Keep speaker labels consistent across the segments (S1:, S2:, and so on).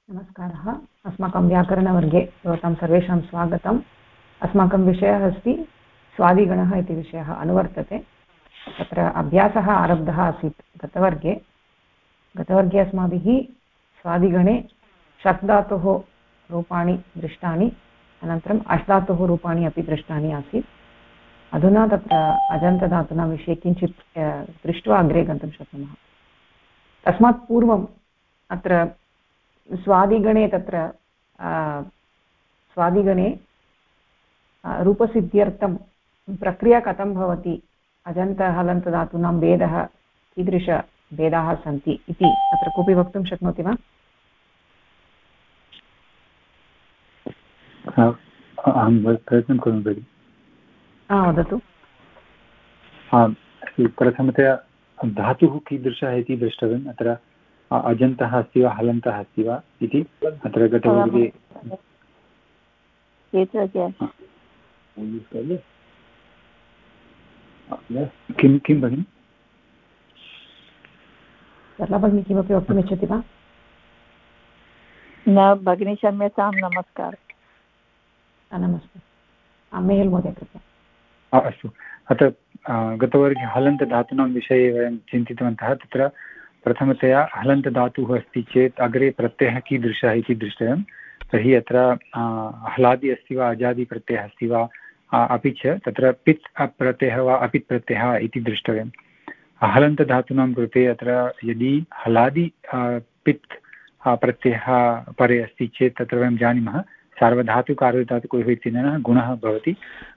S1: नमस्कारः। अस्माकं व्याकरणवर्गे भवतां सर्वेषां स्वागतम्। अस्माकं विषयः अस्ति स्वादिगणः इति विषयः अनुवर्तते। तत्र अभ्यासः आरब्धः आसीत् गतवर्गे अस्माभिः स्वादिगणे शक् धातोः रूपाणि दृष्टानि, अनन्तरम् अश् धातोः रूपाणि अपि दृष्टानि आसीत्। अधुना तत्र अजन्तधातूनां विषये किञ्चित् दृष्ट्वा अग्रे गन्तुं शक्नुमः। तस्मात् पूर्वम् अत्र स्वादिगणे तत्र स्वादिगणे रूपसिद्ध्यर्थं प्रक्रिया कथं भवति, अजन्त हलन्तधातूनां भेदः कीदृशभेदाः सन्ति इति अत्र कोऽपि वक्तुं शक्नोति वा?
S2: अहं प्रयत्नं करोमि भगिनि।
S1: वदतु।
S2: प्रथमतया धातुः कीदृशः इति द्रष्टव्यम्। अत्र अजन्तः अस्ति वा हलन्तः अस्ति वा इति अत्र गतवर्गे किं किं भगिनि?
S1: सरला भगिनी किमपि वक्तुमिच्छति वा?
S3: न भगिनी, क्षम्यतां। नमस्कारः।
S1: नमस्ते। मेहल् महोदय कृपया।
S2: अस्तु, अत्र गतवर्गे हलन्तधातूनां विषये वयं चिन्तितवन्तः। तत्र प्रथमतया हलन्तधातुः अस्ति चेत् अग्रे प्रत्ययः कीदृशः इति दृष्टव्यं। तर्हि अत्र हलादि अस्ति वा अजादि प्रत्ययः अस्ति वा, अपि च तत्र पित् प्रत्ययः वा अपित् प्रत्ययः इति द्रष्टव्यं। हलन्तधातूनां कृते अत्र यदि हलादि पित् प्रत्ययः परे अस्ति चेत् तत्र वयं जानीमः सार्वधातुकार्धधातुकयोः इत्यनेन गुणः भवति।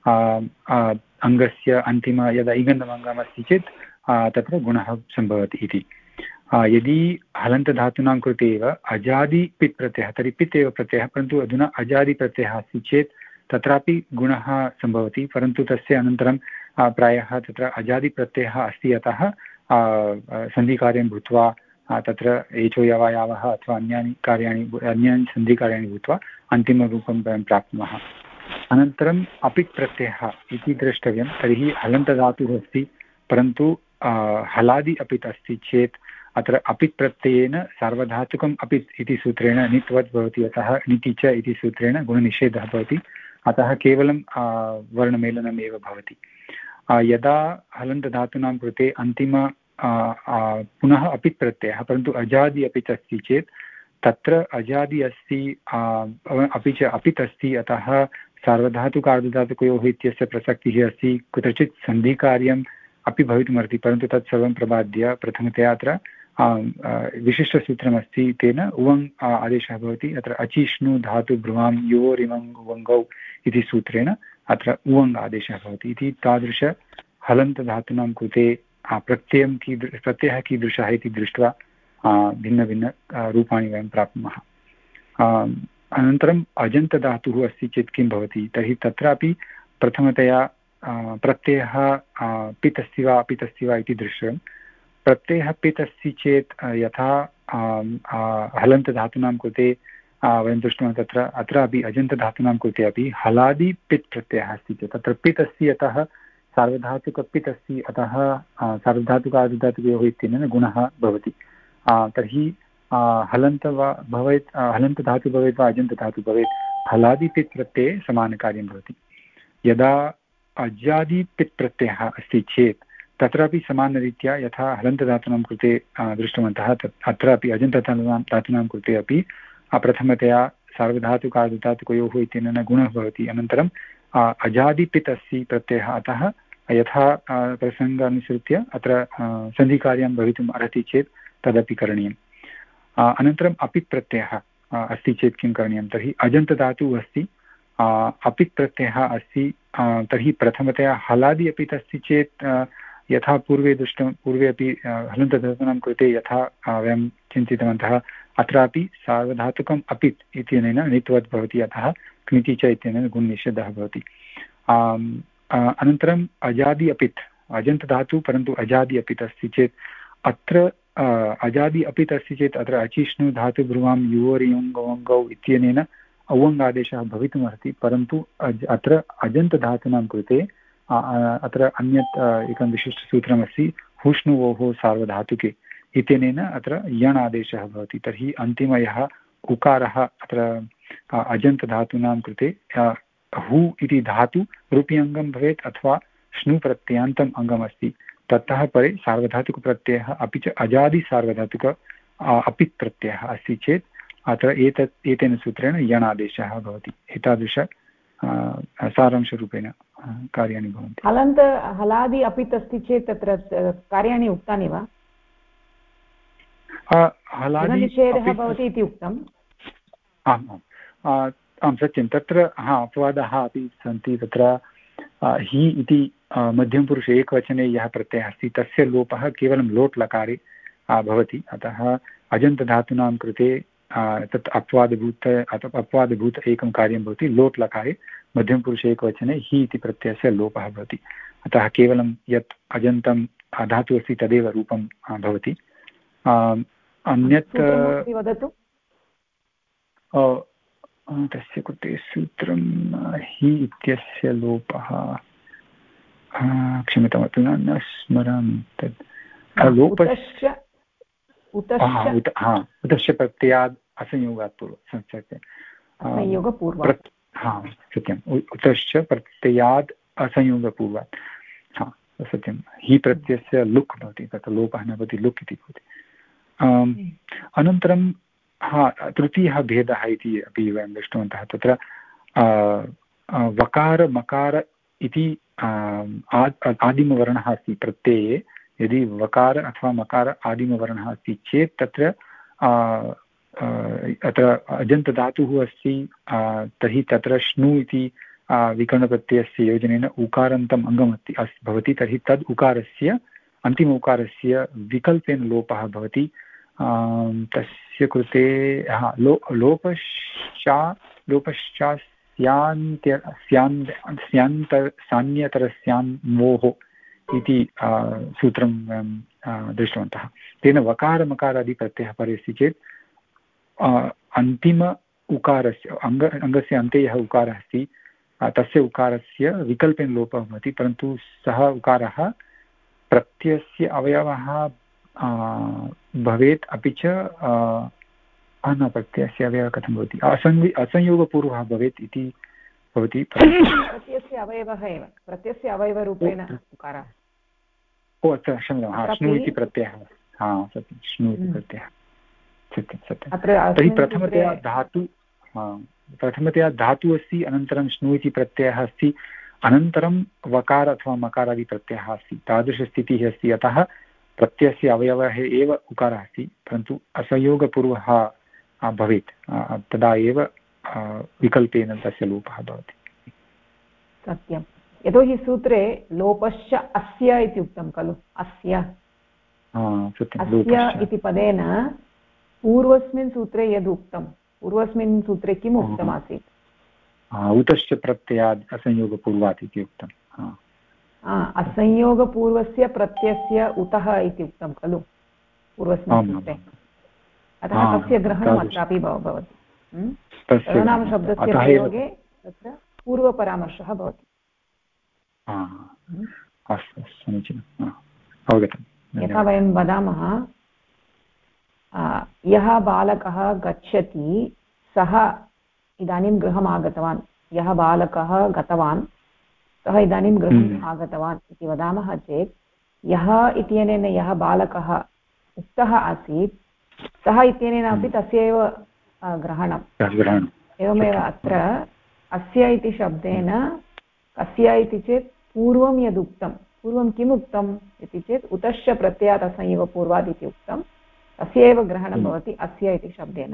S2: अङ्गस्य अन्तिम यदा इगन्तमङ्गम् अस्ति चेत् तत्र गुणः सम्भवति इति। यदि हलन्तधातूनां कृते एव अजादि पित् प्रत्ययः, तर्हि पित् एव प्रत्ययः, परन्तु अधुना अजादि प्रत्ययः अस्ति चेत् तत्रापि गुणः सम्भवति, परन्तु तस्य अनन्तरं प्रायः तत्र अजादिप्रत्ययः अस्ति, अतः सन्धिकार्यं भूत्वा तत्र एचो यवायावः अथवा अन्यानि सन्धिकार्याणि भूत्वा अन्तिमरूपं वयं प्राप्नुमः। अनन्तरम् अपित् प्रत्ययः इति द्रष्टव्यं। तर्हि हलन्तधातुः अस्ति, परन्तु हलादि अपित् अस्ति चेत् अत्र अपित् प्रत्ययेन सार्वधातुकम् अपित् इति सूत्रेण नित्वत् भवति, अतः निति च इति सूत्रेण गुणनिषेधः भवति, अतः केवलं वर्णमेलनम् एव भवति। यदा हलन्तधातूनां कृते अन्तिम पुनः अपित् प्रत्ययः परन्तु अजादि अपित् अस्ति चेत् तत्र अजादि अस्ति अपि च अपित् अस्ति, अतः सार्वधातुकार्धधातुकयोः इत्यस्य प्रसक्तिः अस्ति। कुत्रचित् सन्धिकार्यम् अपि भवितुमर्हति, परन्तु तत्सर्वं प्रबाद्य प्रथमतया अत्र विशिष्टसूत्रमस्ति, तेन उवङ् आदेशः भवति। अत्र अचिष्णु धातु भ्रुवां योरिमङ् उवङ्गौ इति सूत्रेण अत्र उवङ् आदेशः भवति इति। तादृश हलन्तधातूनां कृते प्रत्ययः कीदृशः इति दृष्ट्वा भिन्नभिन्न रूपाणि वयं प्राप्नुमः। अनन्तरम् अजन्तधातुः अस्ति चेत् किं भवति, तर्हि तत्रापि प्रथमतया प्रत्ययः पित् अस्ति वा अपित् अस्ति वा इति दृश्यं। प्रत्ययः पित् अस्ति चेत् यथा हलन्तधातूनां कृते वयं दृष्टवन्तः, तत्र अत्रापि अजन्तधातूनां कृते अपि हलादि पित् प्रत्ययः अस्ति चेत् तत्र पित् अस्ति, अतः सार्वधातुकपित् अस्ति, अतः सार्वधातुकार्धधातुकयोः इत्यनेन गुणः भवति। तर्हि हलन्त वा भवेत्, हलन्तधातुः भवेत् वा अजन्तधातुः भवेत्, हलादिपित् प्रत्यये समानकार्यं भवति। यदा अजादिपित् प्रत्ययः अस्ति चेत् तत्रापि समानरीत्या यथा हलन्तधातूनां कृते दृष्टवन्तः, अत्रापि अजन्तधातूनां कृते अपि प्रथमतया सार्वधातुकार्धधातुकयोः इत्यनेन गुणः भवति। अनन्तरम् अजादिपित् अस्ति प्रत्ययः, अतः यथा प्रसङ्गानुसृत्य अत्र सन्धिकार्यं भवितुम् अर्हति चेत् तदपि करणीयम्। अनन्तरम् अपित् प्रत्ययः अस्ति चेत् किं करणीयं, तर्हि अजन्तधातुः अस्ति, अपित् प्रत्ययः अस्ति, तर्हि प्रथमतया हलादि अपित् अस्ति चेत् यथा पूर्वे अपि हलन्तधातूनां कृते यथा वयं चिन्तितवन्तः, अत्रापि सार्वधातुकम् अपित् इत्यनेन नित्वत् भवति, अतः क्निति च इत्यनेन गुणनिषेधः भवति। अनन्तरम् अजादि अपित्, अजन्तधातुः परन्तु अजादि अपित् अस्ति चेत् अत्र अजादि अपित् अस्ति चेत् अत्र अचिष्णु धातु भ्रुवां युवोरियुङ्गौ इत्यनेन औवङ् आदेशः भवितुमर्हति, परन्तु अत्र अजन्तधातूनां कृते अत्र अन्यत् एकं विशिष्टसूत्रमस्ति, हुष्णुवोः सार्वधातुके इत्यनेन अत्र यण् आदेशः भवति। तर्हि अन्तिमयः उकारः अत्र अजन्तधातूनां कृते हु इति धातु रूपी अङ्गं भवेत् अथवा श्नु प्रत्ययान्तम् अङ्गमस्ति ततः परे सार्वधातुकप्रत्ययः अपि च अजादिसार्वधातुक अपित् प्रत्ययः अस्ति चेत् अत्र एतेन सूत्रेण यणादेशः भवति। एतादृश सारांशरूपेण कार्याणि भवन्ति।
S1: हलादि अपित् अस्ति चेत् तत्र कार्याणि उक्तानि वा? निषेधः भवति इति उक्तम्।
S2: आम् आं सत्यं तत्र अपवादाः अपि सन्ति। तत्र हि इति मध्यमपुरुषे एकवचने यः प्रत्ययः अस्ति तस्य लोपः केवलं लोट् लकारे भवति। अतः अजन्तधातूनां कृते तत् अपवादभूत एकं कार्यं भवति। लोट् लकारे मध्यमपुरुषे एकवचने हि इति प्रत्ययस्य लोपः भवति। अतः केवलं यत् अजन्तं धातुः अस्ति तदेव रूपं भवति। अन्यत्
S1: वदतु
S2: तस्य कृते सूत्रं हि इत्यस्य लोपः क्षम्यतामस्तु न स्मरामि तत् लोपस्य उतश्च प्रत्ययात् असंयोगात् पूर्वं सत्यम् उतश्च प्रत्ययात् असंयोगपूर्वात् सत्यं हि प्रत्ययस्य लुक् भवति तत्र लोपः न भवति लुक् इति भवति। अनन्तरं तृतीयः भेदः इति अपि वयं दृष्टवन्तः। तत्र वकार मकार इति आदिमवर्णः अस्ति प्रत्यये। यदि वकार अथवा मकार आदिमवर्णः अस्ति चेत् तत्र अत्र अजन्तधातुः अस्ति तर्हि तत्र श्नु इति विकरणप्रत्ययस्य योजनेन उकारान्तम् अङ्गमस्ति भवति। तर्हि तद् उकारस्य अन्तिम उकारस्य विकल्पेन लोपः भवति। तस्य कृते सान्यतरस्यान्वोः इति सूत्रं वयं दृष्टवन्तः। तेन वकारमकारादिप्रत्ययः परे अस्ति चेत् अन्तिम उकारस्य अङ्गस्य अन्ते यः उकारः अस्ति तस्य उकारस्य विकल्पेन लोपः भवति। परन्तु सः उकारः प्रत्ययस्य अवयवः भवेत् अपि च प्रत्ययस्य अवयवः कथं भवति असंयोगपूर्वः भवेत् इति भवति।
S1: प्रत्ययस्य अवयवः एव प्रत्ययस्य अवयवरूपेण उकारः।
S2: अत्र क्षम्यतां श्नु इति प्रत्ययः सत्यं श्नु इति प्रत्ययः सत्यं सत्यं। तर्हि प्रथमतया धातुः अस्ति अनन्तरं श्नु इति प्रत्ययः अस्ति अनन्तरं वकार अथवा मकारादिप्रत्ययः अस्ति। तादृशस्थितिः अस्ति। अतः प्रत्ययस्य अवयवः एव उकारः अस्ति परन्तु असंयोगपूर्वः भवेत् तदा एव विकल्पेन तस्य लोपः भवति।
S1: सत्यं यतोहि सूत्रे लोपश्च अस्य इति उक्तं खलु। अस्य इति पदेन पूर्वस्मिन् सूत्रे यद् उक्तं पूर्वस्मिन् सूत्रे किम् उक्तमासीत्?
S2: उतश्च प्रत्ययात् असंयोगपूर्वात् इति उक्तम्।
S1: असंयोगपूर्वस्य प्रत्ययस्य उतः इति उक्तं खलु पूर्वस्मिन् सूत्रे। अतः तस्य ग्रहणम् अत्रापि भवति। सर्वनामशब्दस्य प्रयोगे तत्र पूर्वपरामर्शः भवति।
S2: अस्तु समीचीनम् अवगतं।
S1: यथा वयं वदामः यः बालकः गच्छति सः इदानीं गृहम् आगतवान्। यः बालकः गतवान् सः इदानीं गृहम् आगतवान् इति वदामः चेत् यः इत्यनेन यः बालकः उक्तः आसीत् सः इत्यनेन अपि तस्य एव ग्रहणम्। एवमेव अत्र अस्य इति शब्देन कस्य इति चेत् पूर्वं यदुक्तं पूर्वं किम् उक्तम् इति चेत् उतश्च प्रत्ययात् असंयोगपूर्वात् इति उक्तं तस्य एव ग्रहणं भवति अस्य इति शब्देन।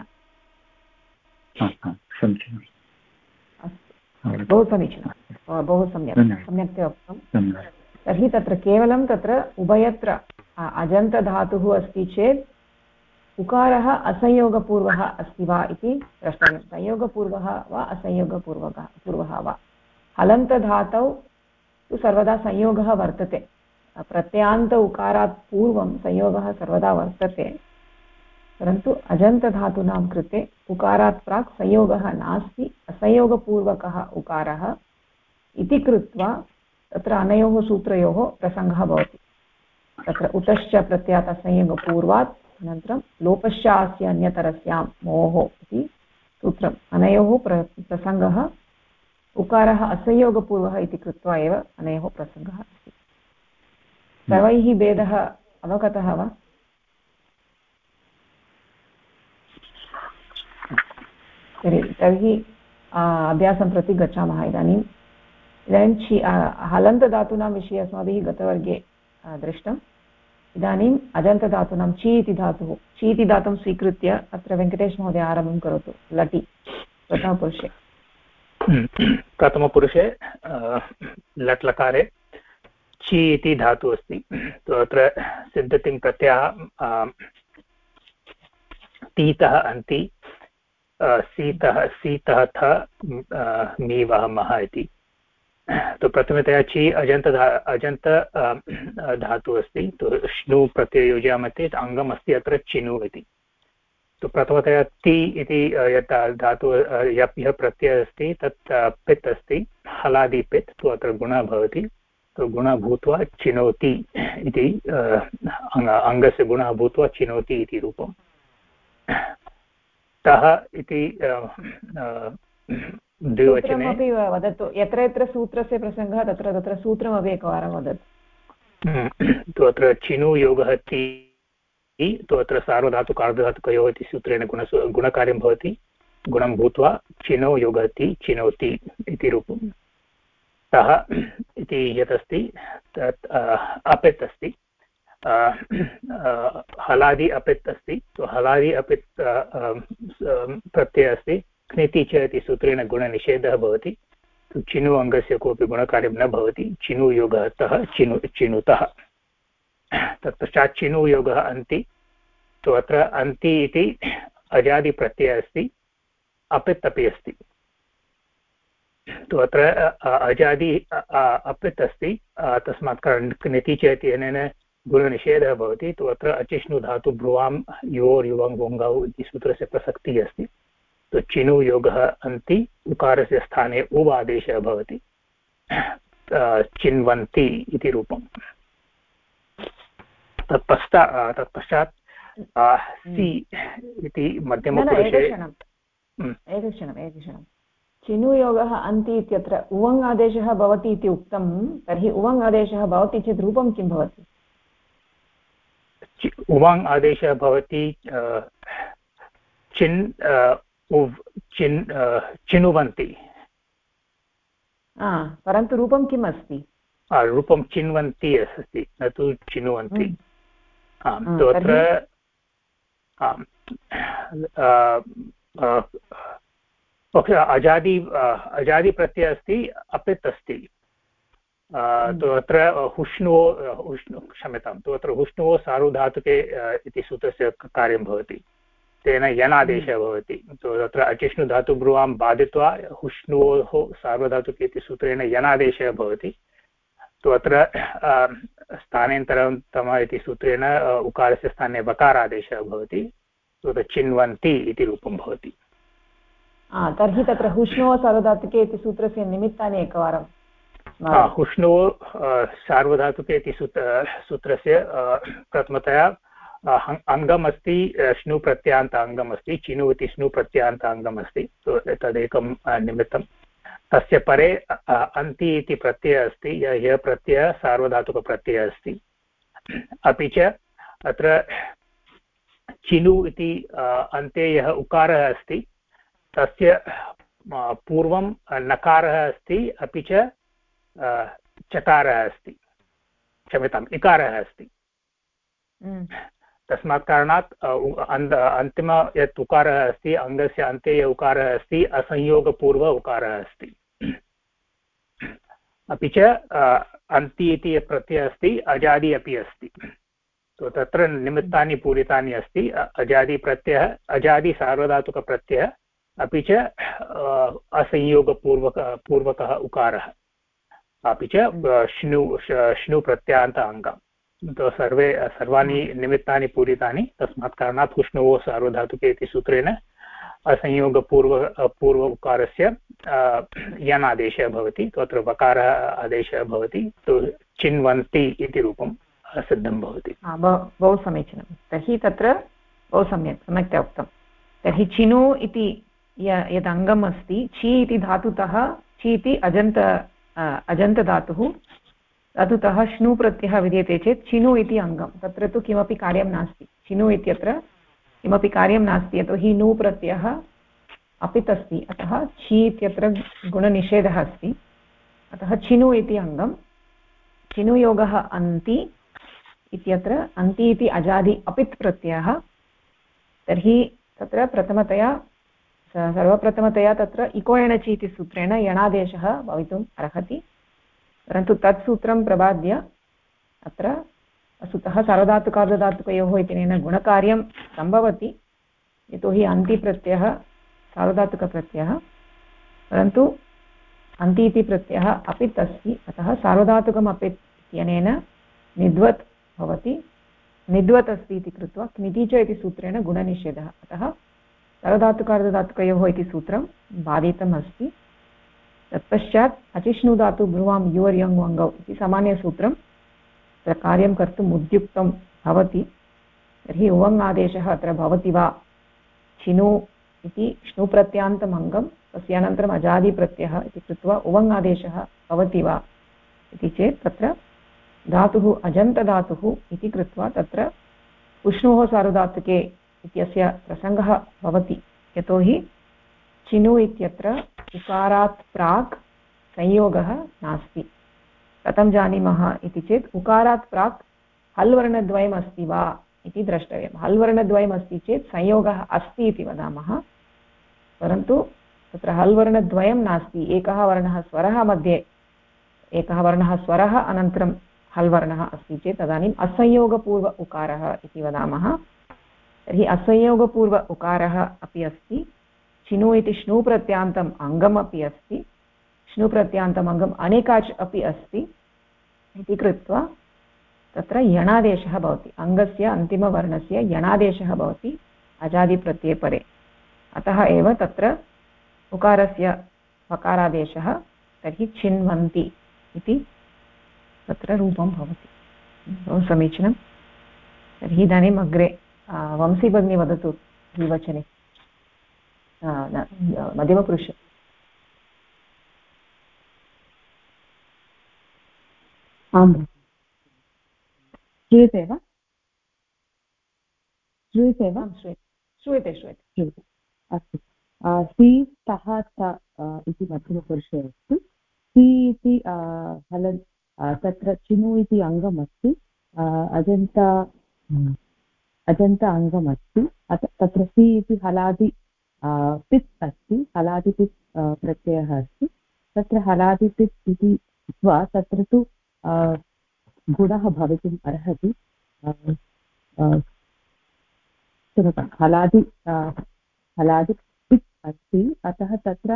S1: बहु समीचीनं बहु सम्यक्तया उक्तं। तर्हि तत्र केवलं तत्र उभयत्र अजन्तधातुः अस्ति चेत् उकारः असंयोगपूर्वः अस्ति वा इति द्रष्टव्यं। संयोगपूर्वः वा असंयोगपूर्वः वा। हलन्तधातौ तु सर्वदा संयोगः वर्तते। प्रत्ययान्त उकारात् पूर्वं संयोगः सर्वदा वर्तते परन्तु अजन्तधातूनां कृते उकारात् प्राक् संयोगः नास्ति असंयोगपूर्वकः उकारः इति कृत्वा तत्र अनयोः सूत्रयोः प्रसङ्गः भवति। तत्र उतश्च प्रत्ययात् असंयोगपूर्वात् अनन्तरं लोपश्चास्य अन्यतरस्यां मोः इति सूत्रम् अनयोः प्रसङ्गः उकारः असंयोगपूर्वः इति कृत्वा एव अनयोः प्रसङ्गः अस्ति सर्वैः भेदः अवगतः वा तर्हि अभ्यासं प्रति गच्छामः इदानीं हलन्तधातूनां विषये अस्माभिः गतवर्गे दृष्टम् इदानीम् अजन्तधातूनां ची इति धातुः ची इति धातुं स्वीकृत्य अत्र वेङ्कटेशमहोदय आरम्भं करोतु लटि प्रथमपुरुषे
S3: प्रथमपुरुषे लट् लकारे ची इति धातुः अस्ति अत्र सिद्धतिं प्रत्ययः तीतः अन्ति सीतः सीतः थ मी वहमः इति तो प्रथमतया ची अजन्त धातुः अस्ति तो श्नु प्रत्यय योजयामः चेत् अङ्गम् अस्ति अत्र चिनु इति तो प्रथमतया ति इति यत् धातुः यः प्रत्ययः अस्ति तत् पित् अस्ति हलादि पित् तु अत्र गुणः भवति तो गुणः भूत्वा चिनोति इति अङ्गस्य गुणः भूत्वा चिनोति इति रूपम् तः इति द्विवचने
S1: वदतु यत्र यत्र सूत्रस्य प्रसङ्गः तत्र तत्र सूत्रमपि एकवारं वदतु
S3: तु अत्र चिनु योगः ति तु अत्र सार्वधातुक अर्धधातुकयोः इति सूत्रेण गुणकार्यं भवति गुणं भूत्वा चिनो योगः ति चिनोति इति रूपं तः इति यत् अस्ति तत् अपित् अस्ति हलादि अपित् अस्ति तो हलादि अपित् प्रत्ययः अस्ति क्निति च इति सूत्रेण गुणनिषेधः भवति तो चिनु अङ्गस्य कोऽपि गुणकार्यं न भवति चिनु योगः तः चिनुतः तत्पश्चात् चिनु योगः अन्ति तो अत्र अन्ति इति अजादिप्रत्ययः अस्ति अपित् अपि अस्ति तो अत्र अजादि अपित् अस्ति तस्मात् कारणात् क्निति च इत्यनेन गुणनिषेधः भवति तो अत्र अचिष्णु धातु भ्रुवां योर् युवं वोङ्गौ इति सूत्रस्य प्रसक्तिः अस्ति तो चिनु योगः अन्ति उकारस्य स्थाने उव आदेशः भवति चिन्वन्ति इति रूपम् तत्पश्चात् सि इति मध्यमपुरुषे
S1: एकक्षणं चिनुयोगः अन्ति इत्यत्र उवङ् आदेशः भवति इति उक्तं तर्हि उवङ् आदेशः भवति चेत् रूपं किं भवति
S3: उवाङ् आदेशः भवति चिनुवन्ति
S1: परन्तु रूपं किम् अस्ति
S3: रूपं चिन्वन्ति अस्ति न तु चिनुवन्ति तो अत्र अजादिप्रत्ययः अस्ति अपित् अस्ति तो अत्र क्षम्यतां तो अत्र हुष्णुवो सार्वधातुके इति सूत्रस्य कार्यं भवति तेन यनादेशः भवति तो तत्र अचिष्णुधातु ब्रुवां बाधित्वा हुष्णुवोः सार्वधातुके इति सूत्रेण यनादेशः भवति तो अत्र स्थानेन्तरं तम इति सूत्रेण उकारस्य स्थाने वकारादेशः भवति तो तत् चिन्वन्ति इति रूपं भवति
S1: तर्हि तत्र हुष्णुवो सार्वधातुके इति सूत्रस्य निमित्तानि एकवारं
S3: हुष्णुवो सार्वधातुके इति सूत्रस्य प्रथमतया अङ्गम् अस्ति श्नु प्रत्यान्त अङ्गम् अस्ति चिनु इति श्नु प्रत्यान्त अङ्गम् अस्ति तो तदेकं निमित्तं तस्य परे अन्ति इति प्रत्ययः अस्ति यः प्रत्ययः सार्वधातुकप्रत्ययः अस्ति अपि च अत्र चिनु इति अन्ते यः उकारः अस्ति तस्य पूर्वं नकारः अस्ति अपि च चकारः अस्ति क्षम्यताम् इकारः अस्ति तस्मात् कारणात् अन्तिम यत् उकारः अस्ति अङ्गस्य अन्ते यः उकारः अस्ति असंयोगपूर्व उकारः अस्ति अपि च अन्ति इति यः प्रत्ययः अस्ति अजादि अपि अस्ति तो तत्र निमित्तानि पूरितानि अस्ति अजादिप्रत्ययः अजादि सार्वधातुकप्रत्ययः अपि च असंयोगपूर्वकः उकारः अपि च श्नु प्रत्यान्त अङ्गम् तो सर्वाणि निमित्तानि पूरितानि तस्मात् कारणात् हुष्णुवो सार्वधातुके इति सूत्रेण असंयोगपूर्व उकारस्य यन् आदेशः भवति तो अत्र वकारः आदेशः भवति तो चिन्वन्ति इति रूपम् सिद्धं भवति।
S1: बहु समीचीनं। तर्हि तत्र बहु सम्यक्तया उक्तं। तर्हि चिनु इति यद् अङ्गम् अस्ति, छि इति धातुतः, छि इति अजन्तधातुः, धातुतः श्नु प्रत्ययः विद्यते चेत् चिनु इति अङ्गं, तत्र तु किमपि कार्यं नास्ति। चिनु इत्यत्र किमपि कार्यं नास्ति, यतोहि नु प्रत्ययः अपित् अस्ति, अतः छि इत्यत्र गुणनिषेधः अस्ति, अतः चिनु इति अङ्गं। चिनुयोगः अन्ति इत्यत्र, अन्ति इति अजादि अपित् प्रत्ययः। तर्हि तत्र सर्वप्रथमतया तत्र इकोयणचि इति सूत्रेण यणादेशः भवितुम् अर्हति, परन्तु तत् सूत्रं प्रबाद्य अत्र वस्तुतः सार्वधातुकार्धधातुकयोः इत्यनेन गुणकार्यं सम्भवति, यतोहि अन्तिप्रत्ययः सार्वधातुकप्रत्ययः, परन्तु अन्ति इति प्रत्ययः अपित् अस्ति, अतः सार्वधातुकम् अपित् इत्यनेन निद्वत् भवति। निद्वत् अस्ति इति कृत्वा क्निति च इति सूत्रेण गुणनिषेधः, अतः सार्वधातुकार्धधातुकयोः इति सूत्रं बाधितम् अस्ति। तत्पश्चात् अचिष्णुधातु ब्रुवां युवर् यङ् वङ्गौ इति सामान्यसूत्रं तत्र कार्यं कर्तुम् उद्युक्तं भवति। तर्हि उवङ् आदेशः अत्र भवति वा, चिनु इति श्नुप्रत्यान्तम् अङ्गं, तस्य अनन्तरम् अजादिप्रत्ययः इति कृत्वा उवङ् आदेशः भवति वा इति चेत् तत्र धातुः अजन्तधातुः इति कृत्वा तत्र उष्णोः सार्वधातुके इत्यस्य प्रसङ्गः भवति, यतोहि चिनु इत्यत्र उकारात् प्राक् संयोगः नास्ति। कथं जानीमः इति चेत् उकारात् प्राक् हल् वर्णद्वयम् अस्ति वा इति द्रष्टव्यं। हल् वर्णद्वयम् अस्ति चेत् संयोगः अस्ति इति वदामः, परन्तु तत्र हल् वर्णद्वयं नास्ति, एकः वर्णः स्वरः मध्ये, एकः वर्णः स्वरः अनन्तरं हल् वर्णः अस्ति चेत् तदानीम् असंयोगपूर्व उकारः इति वदामः। तर्हि असंयोगपूर्व उकारः अपि अस्ति, चिनु इति श्नु प्रत्यान्तम् अङ्गमपि अस्ति, श्नु प्रत्यान्तम् अङ्गम् अनेकाच् अपि अस्ति इति कृत्वा तत्र यणादेशः भवति, अङ्गस्य अन्तिमवर्णस्य यणादेशः भवति अजादिप्रत्यये परे। अतः एव तत्र उकारस्य वकारादेशः तर्हि छिन्वन्ति इति तत्र रूपं भवति। बहु समीचीनं। तर्हि इदानीम् अग्रे वंशी भगिनी वदतु द्विवचने, मध्यमपुरुष।
S4: आम्, श्रूयते वा? श्रूयते वा?
S1: श्रूयते।
S4: अस्तु, सि तः च इति मध्यमपुरुषे अस्ति। सि इति हलन्, तत्र चिनु इति अङ्गमस्ति, अजन्त अङ्गमस्ति, तत्र सि इति हलादि पित् अस्ति, हलादिपित् प्रत्ययः अस्ति। तत्र हलादिपित् इति उक्त्वा तत्र तु गुणः भवितुम् अर्हति। हलादि पित् अस्ति, अतः तत्र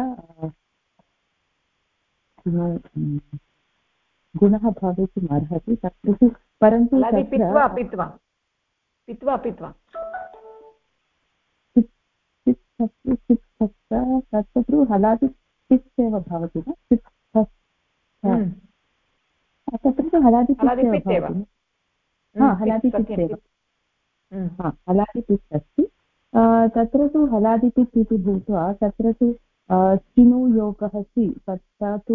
S4: गुणः भवितुम् अर्हति तत्र तु, परन्तु तत्र तु हलादि पित् एव भवति वा? तत्र तु हलादि पित् अस्ति, तत्र तु हलादिपित् इति भूत्वा तत्र तु चिनु योगः सि, तत्र तु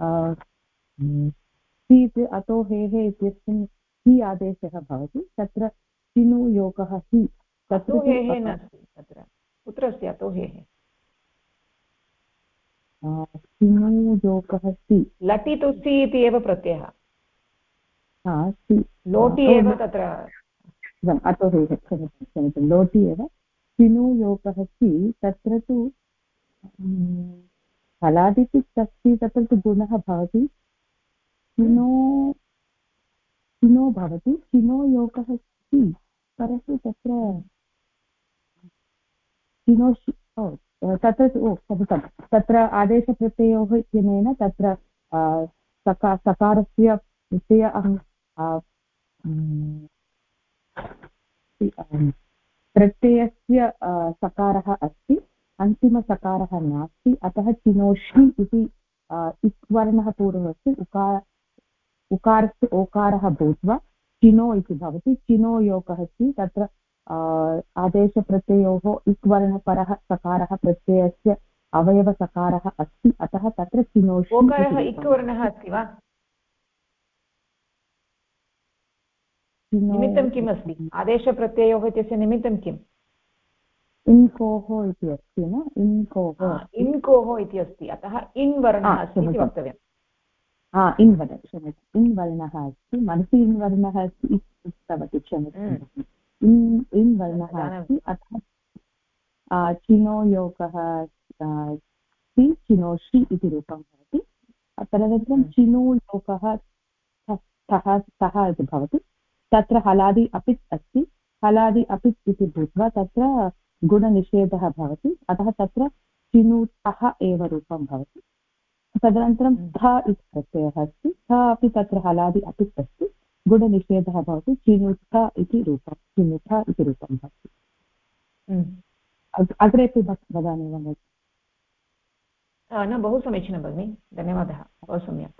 S4: सि अतो हेः इत्यस्मिन् हि आदेशः भवति, तत्र चिनु योगः हि, तत्र
S1: नास्ति। तत्र कुत्र अस्ति अतो हेः?
S4: चिनु योगः सि,
S1: लटि तु सि इति एव प्रत्ययः, लोटि एव तत्र
S4: अतो हेः, क्षम्यतां, लोटि एव। चिनु योगः सि, तत्र तु हलादिपित् अस्ति, तत्र तु गुणः भवति, चिनो भवति, चिनो योगः सि, परन्तु तत्र चिनोषि तत्र क्षम्यतां, तत्र आदेशप्रत्ययोः इत्यनेन तत्र सकारस्य विषय प्रत्ययस्य सकारः अस्ति, अन्तिमसकारः नास्ति, अतः चिनोषि इति इक्वर्णः पूर्वमस्ति, उकारस्य ओकारः भूत्वा चिनो इति भवति चिनो योगः अस्ति तत्र आदेशप्रत्ययोः इक् वर्णपरः सकारः प्रत्ययस्य अवयवसकारः अस्ति अतः तत्र चिनोषि
S1: ओकारः इक् वर्णः अस्ति वा निमित्तं किम् अस्ति आदेशप्रत्ययोः इत्यस्य निमित्तं किम्
S4: इन्कोः इति अस्ति न
S1: इन्कोः इति अस्ति अतः इन् वर्णः अस्ति इति वक्तव्यम्
S4: इन् वर्णः क्षम्यताम् इन् वर्णः अस्ति मनसि इन् वर्णः अस्ति उक्तवती क्षम्यताम् इन् वर्णः अस्ति अतः चिनो योगः अस्ति चिनोषि इति रूपं भवति तदनन्तरं चिनो योगः सः इति भवति तत्र हलादि अपित् अस्ति हलादि अपित् इति भूत्वा तत्र गुणनिषेधः भवति अतः तत्र चिनुतः एव रूपं भवति तदनन्तरं थ इति प्रत्ययः अस्ति थ अपि तत्र हलादि अपित् अस्ति गुणनिषेधः भवति चिनुथ इति रूपं भवति अग्रेपि वदामि वा
S1: न बहु समीचीनं भगिनि धन्यवादः बहु सम्यक्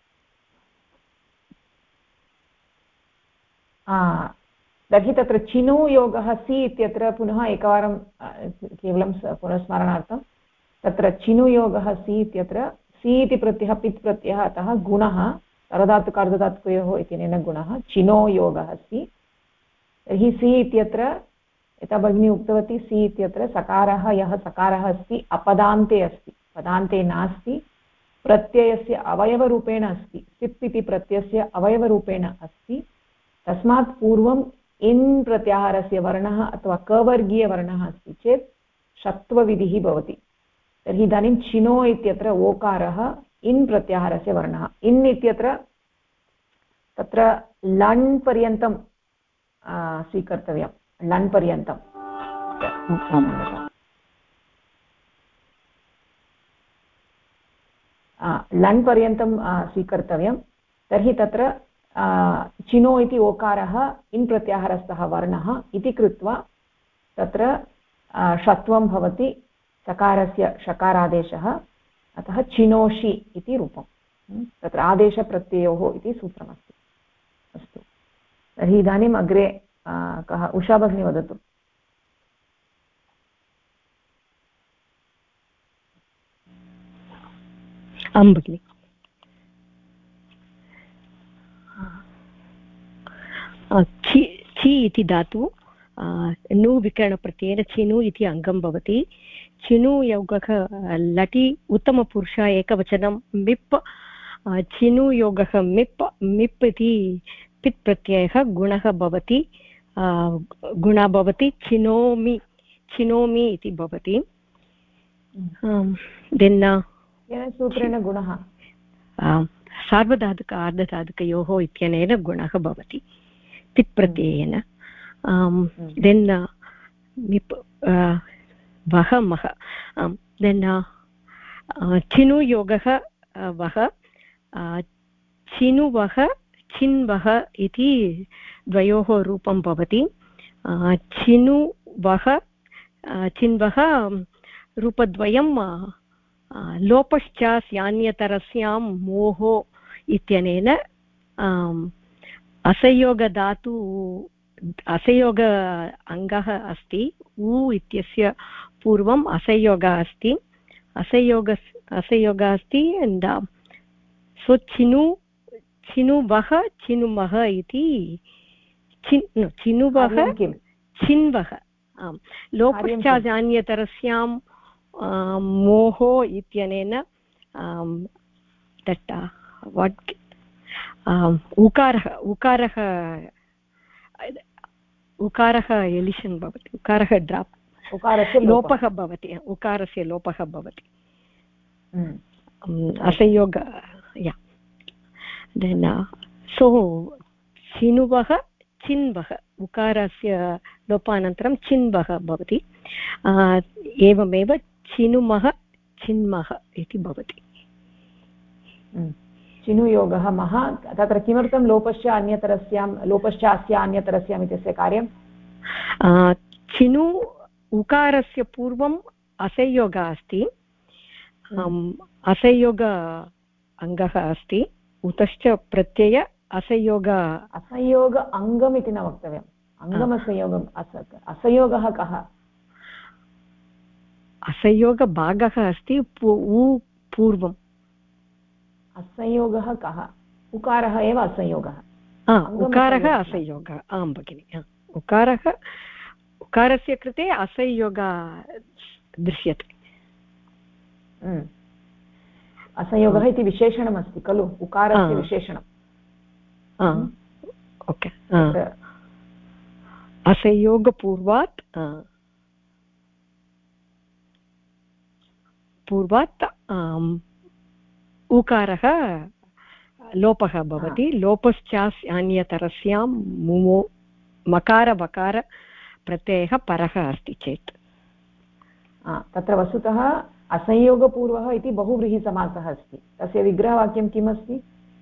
S1: तर्हि तत्र चिनु योगः सि इत्यत्र पुनः एकवारं केवलं पुनस्मरणार्थं तत्र चिनु योगः सि इत्यत्र सि इति प्रत्ययः पित् प्रत्ययः अतः गुणः सार्वधातुकार्धधातुकयोः इत्यनेन गुणः चिनो योगः सि तर्हि सि इत्यत्र यथा भगिनी उक्तवती सि इत्यत्र सकारः यः सकारः अस्ति अपदान्ते अस्ति पदान्ते नास्ति प्रत्ययस्य अवयवरूपेण अस्ति सिप् इति प्रत्ययस्य अवयवरूपेण अस्ति तस्मात् पूर्वम् इन् प्रत्याहारस्य वर्णः अथवा कवर्गीयवर्णः अस्ति चेत् षत्वविधिः भवति तर्हि इदानीं चिनो इत्यत्र ओकारः इन् प्रत्याहारस्य वर्णः इन् इत्यत्र तत्र लण् पर्यन्तं स्वीकर्तव्यं लण् पर्यन्तं लण् पर्यन्तं स्वीकर्तव्यं तर्हि तत्र चिनो इति ओकारः इन् प्रत्याहारस्थः वर्णः इति कृत्वा तत्र षत्वं भवति सकारस्य षकारादेशः अतः चिनोषि इति रूपं तत्र आदेशप्रत्ययोः इति सूत्रमस्ति अस्तु तर्हि इदानीम् अग्रे कः उषा भगिनी वदतु
S5: आं भगिनि छि इति धातु नु विकरणप्रत्ययेन चिनु इति अङ्गं भवति चिनु योगः लटि उत्तमपुरुष एकवचनं मिप् चिनु योगः मिप् इति पित् प्रत्ययः गुणः भवति चिनोमि इति भवति
S1: सूत्रेण गुणः
S5: सार्वधातुक अर्धधातुकयोः इत्यनेन गुणः भवति पित् प्रत्ययेन देन् मिप् वह मह देन् चिनु योगः वह चिनुवः चिन्वः इति द्वयोः रूपं भवति चिनुवः चिन्वः रूपद्वयं लोपश्च स्यान्यतरस्यां मोहो इत्यनेन असयोग अङ्गः अस्ति उ इत्यस्य पूर्वम् असयोगः अस्ति असयोगः अस्ति सो चिनुवः चिनुमः इति चिनुवः चिन्वः लोपश्चान्यतरस्यां मोहो इत्यनेन दट् वाट् उकारः एलिशन् भवति उकारः ड्राप् लोपः भवति उकारस्य लोपः भवति असयोग देन् सो चिनुवः चिन्वः उकारस्य लोपानन्तरं चिन्वः भवति एवमेव चिनुमः चिन्मः इति भवति
S1: चिनुयोगः मह तत्र किमर्थं लोपश्चास्य अन्यतरस्याम् इत्यस्य कार्यं
S5: चिनु उकारस्य पूर्वम् असंयोगः अस्ति असंयोग अङ्गः अस्ति उतश्च प्रत्यय
S1: असंयोग अङ्गम् इति न वक्तव्यम् अङ्गमसंयोगम् असंयोगः कः
S5: असंयोगभागः अस्ति पूर्वम्
S1: असंयोगः कः उकारः एव असंयोगः
S5: उकारः असंयोगः आं भगिनि उकारस्य कृते असंयोगः दृश्यते
S1: असंयोगः इति विशेषणमस्ति खलु उकारस्य विशेषणम्
S5: ओके असंयोगपूर्वात् उकारः लोपः भवति लोपश्चान्यतरस्यां मकारवकार प्रत्ययः परः अस्ति चेत्
S1: तत्र वस्तुतः असंयोगपूर्वः इति बहुव्रीहिसमासः अस्ति तस्य विग्रहवाक्यं किम् अस्ति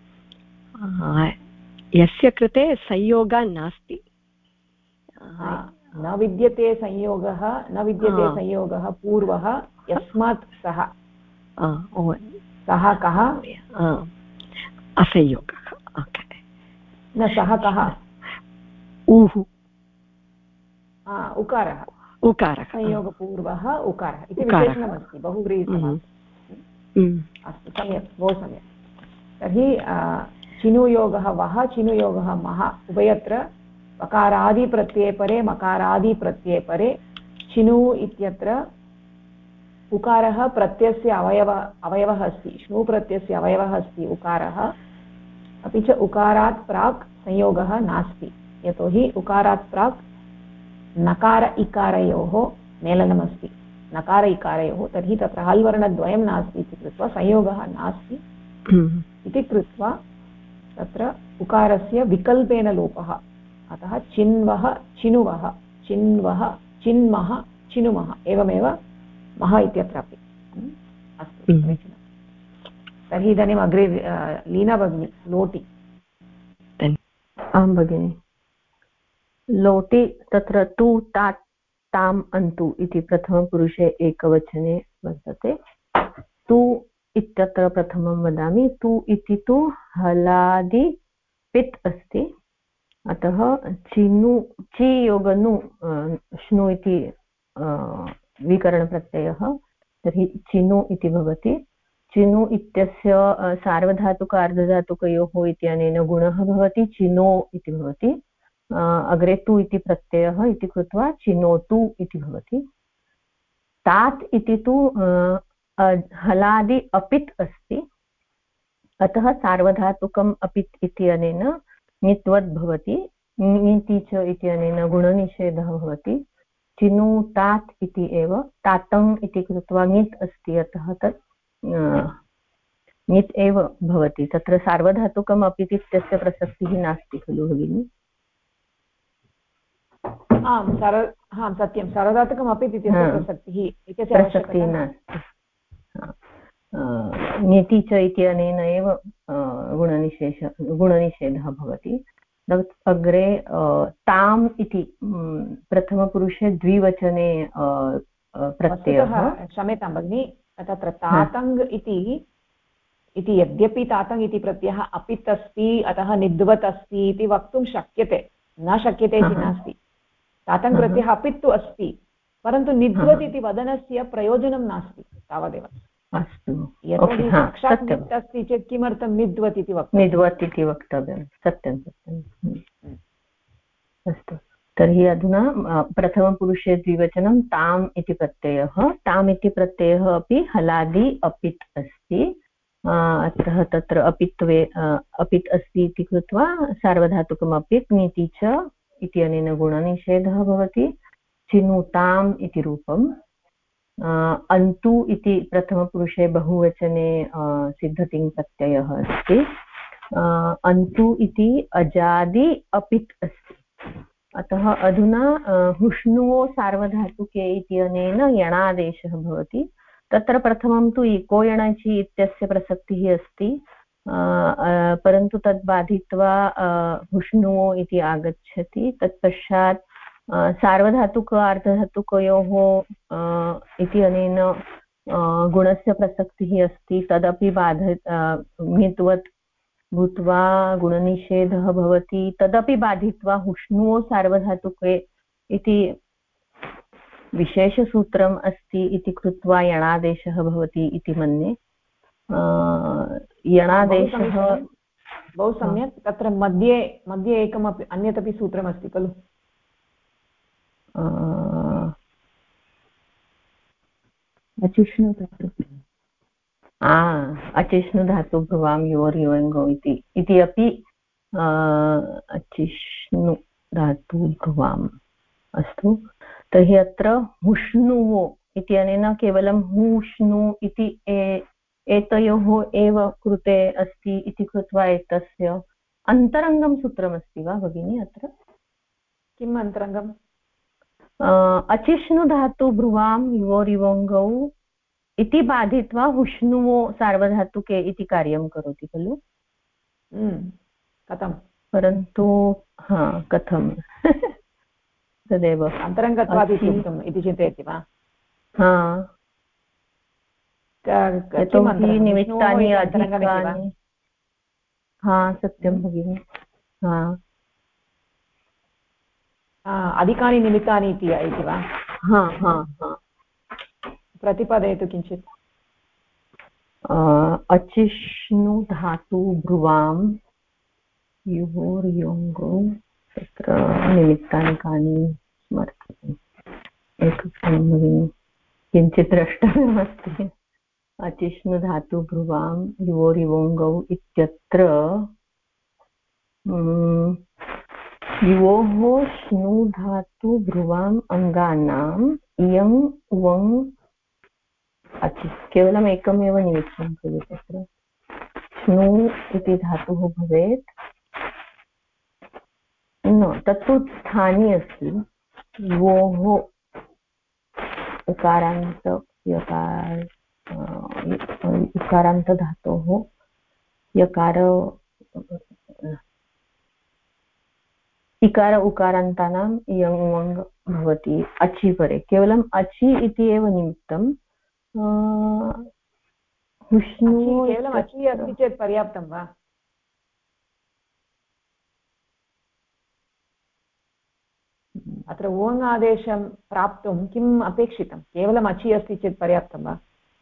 S5: यस्य कृते संयोगः नास्ति
S1: न विद्यते संयोगः पूर्वः यस्मात् सः कः
S5: असंयोगः
S1: न सः कः उकारः संयोगपूर्वः उकारः इति विशेषणमस्ति बहुव्रीहिसमासः अस्तु सम्यक् बहु सम्यक् तर्हि चिनुयोगः वः चिनुयोगः मः उभयत्र वकारादिप्रत्यये परे मकारादिप्रत्यये परे चिनु इत्यत्र उकारः प्रत्ययस्य अवयवः अस्ति श्नु प्रत्ययस्य अवयवः अस्ति उकारः अपि च उकारात् प्राक् संयोगः नास्ति यतोहि उकारात् प्राक् नकार इकारयोः मेलनमस्ति नकार इकारयोः तर्हि तत्र हल्वर्णद्वयं नास्ति इति कृत्वा संयोगः नास्ति इति कृत्वा तत्र उकारस्य विकल्पेन लोपः अतः चिन्वः चिनुवः चिन्वः चिन्मः चिनुमः एवमेव मः इत्यत्रापि अस्तु समीचीनं तर्हि इदानीम् अग्रे लीना भगिनी लोटि
S4: आं भगिनि लोटि तत्र तु तात् ताम् अन्तु इति प्रथमपुरुषे एकवचने वर्तते तु इत्यत्र प्रथमं वदामि तु इति तु हलादि पित् अस्ति अतः चिनु चि योगनु श्नु इति विकरणप्रत्ययः तर्हि चिनु इति भवति चिनु इत्यस्य सार्वधातुक अर्धधातुकयोः इत्यनेन गुणः भवति चिनो इति भवति अग्रे तु इति प्रत्ययः इति कृत्वा चिनोतु इति भवति तात् इति तु हलादि अपित् अस्ति अतः सार्वधातुकम् अपित् इत्यनेन नित्वद् भवति नीति च इत्यनेन गुणनिषेधः भवति चिनु तात् इति एव तातम् इति कृत्वा ङित् अस्ति अतः तत् ङित् एव भवति तत्र सार्वधातुकम् अपित् इत्यस्य प्रसक्तिः नास्ति खलु भगिनि
S1: आं सत्यं सार्वधातुकम् अपित् इत्यस्य
S4: प्रसक्तिः नास्ति ङिति च इत्यनेन एव गुणनिषेधः भवति अग्रे ताम् इति प्रथमपुरुषे द्विवचने प्रत्ययः
S1: क्षम्यतां भगिनि तत्र तातङ् इति यद्यपि तातङ् इति प्रत्ययः अपित् अस्ति अतः निद्वत् अस्ति इति वक्तुं शक्यते न शक्यते इति नास्ति तातङ् प्रत्ययः अपित् तु अस्ति परन्तु निद्वत् इति वदनस्य प्रयोजनं नास्ति तावदेव
S4: अस्तु
S1: यतोहि साक्षात् नित् अस्ति चेत् किमर्थं निद्वत् इति
S4: वक्तव्यं सत्यं अस्तु तर्हि अधुना प्रथमपुरुषे द्विवचनं ताम् इति प्रत्ययः ताम् इति प्रत्ययः अपि हलादि अपित् अस्ति अतः तत्र अपित् अस्ति इति कृत्वा सार्वधातुकम् अपित् नीति च इत्यनेन गुणनिषेधः भवति चिनुताम् इति रूपम् अन्तु इति प्रथमपुरुषे बहुवचने सिद्धतिङ् प्रत्ययः अस्ति अन्तु इति अजादि अपित् अस्ति अतः अधुना हुष्णुवो सार्वधातुके इत्यनेन यणादेशः भवति तत्र प्रथमं तु इको यणचि इत्यस्य प्रसक्तिः अस्ति परन्तु तद् बाधित्वा हुष्णुवो इति आगच्छति तत्पश्चात् सार्वधातुक अर्धधातुकयोः इति अनेन गुणस्य प्रसक्तिः अस्ति तदपि ङित्वत् भूत्वा गुणनिषेधः भवति तदपि बाधित्वा हुष्णुवो सार्वधातुके इति विशेषसूत्रम् अस्ति इति कृत्वा यणादेशः भवति इति मन्ये। यणादेशः
S1: बहु सम्यक्। तत्र मध्ये एकमपि अन्यदपि सूत्रमस्ति खलु?
S4: अचिष्णुधातुभ्रुवां योर् योऽङ्गौ इति अपि अचिष्णुधातुभ्रुवाम्। अस्तु, तर्हि अत्र हुष्णुवो इत्यनेन केवलं हुष्णु इति एतयोः एव कृते अस्ति इति कृत्वा एतस्य अन्तरङ्गं सूत्रमस्ति वा भगिनी? अत्र
S1: किम् अन्तरङ्गम्?
S4: अचिष्णुधातुभ्रुवां योरिवोङ्गौ इति बाधित्वा हुष्णुवो सार्वधातुके इति कार्यं करोति खलु?
S1: कथं?
S4: परन्तु कथं तदेव
S1: अन्तरङ्गत्वादिति उक्तम् इति चिन्तयति वा?
S4: यतोहि निमित्तानि अधिकानि। सत्यं भगिनि।
S1: अधिकानि निमित्तानि इति वा? प्रतिपादयतु किञ्चित्।
S4: अचिष्णुधातुभ्रुवां योर्योङ्गौ तत्र निमित्तानि कानि स्मर्तव्यम्? एकक्षणं भगिनि, किञ्चित् द्रष्टव्यमस्ति। अचिष्णुधातुभ्रुवां योरिवोङ्गौ इत्यत्र योः श्नुधातुभ्रुवाम् अङ्गानाम् इयङ् उवङ् अचि केवलम् एकमेव निमित्तं खलु तत्र श्नु इति धातुः भवेत्। तत्तु स्थानी अस्ति। योः उकारान्त उकारान्तधातोः यकार इकार उकारान्तानाम् इयङ् उवङ् भवति अचि परे। केवलम् अचि इति एव निमित्तं।
S1: केवलम् अचि अस्ति चेत् पर्याप्तं वा? अत्र ओङ् आदेशं प्राप्तुं किम् अपेक्षितं? केवलम् अचि अस्ति चेत् पर्याप्तं वा?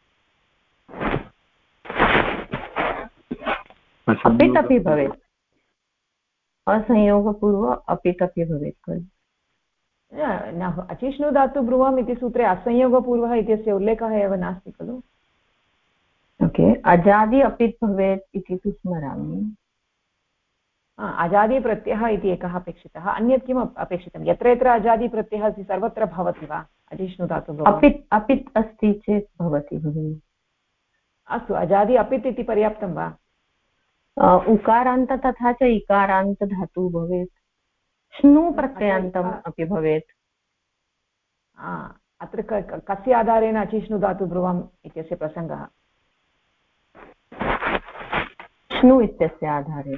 S4: अपित् अपि भवेत्, असंयोगपूर्व अपित् अपि भवेत् खलु?
S1: अचिष्णुधातुभ्रुवम् इति सूत्रे असंयोगपूर्वः इत्यस्य उल्लेखः एव नास्ति खलु?
S4: ओके, अजादि अपित् भवेत् इति तु स्मरामि।
S1: अजादिप्रत्ययः इति एकः अपेक्षितः। अन्यत् किम् अपेक्षितं? यत्र यत्र अजादिप्रत्ययः अस्ति सर्वत्र भवति वा अचिष्णुधातुभ्रुवम्?
S4: अपित् अस्ति चेत् भवति भगिनि।
S1: अस्तु, अजादि अपित् इति पर्याप्तं वा?
S4: उकारान्त तथा च इकारान्त धातुः भवेत्, श्नु प्रत्ययान्तम् अपि भवेत्।
S1: अत्र कस्य आधारेण अचिष्णुधातुभ्रुवम् इत्यस्य प्रसङ्गः?
S4: श्नु इत्यस्य आधारेण।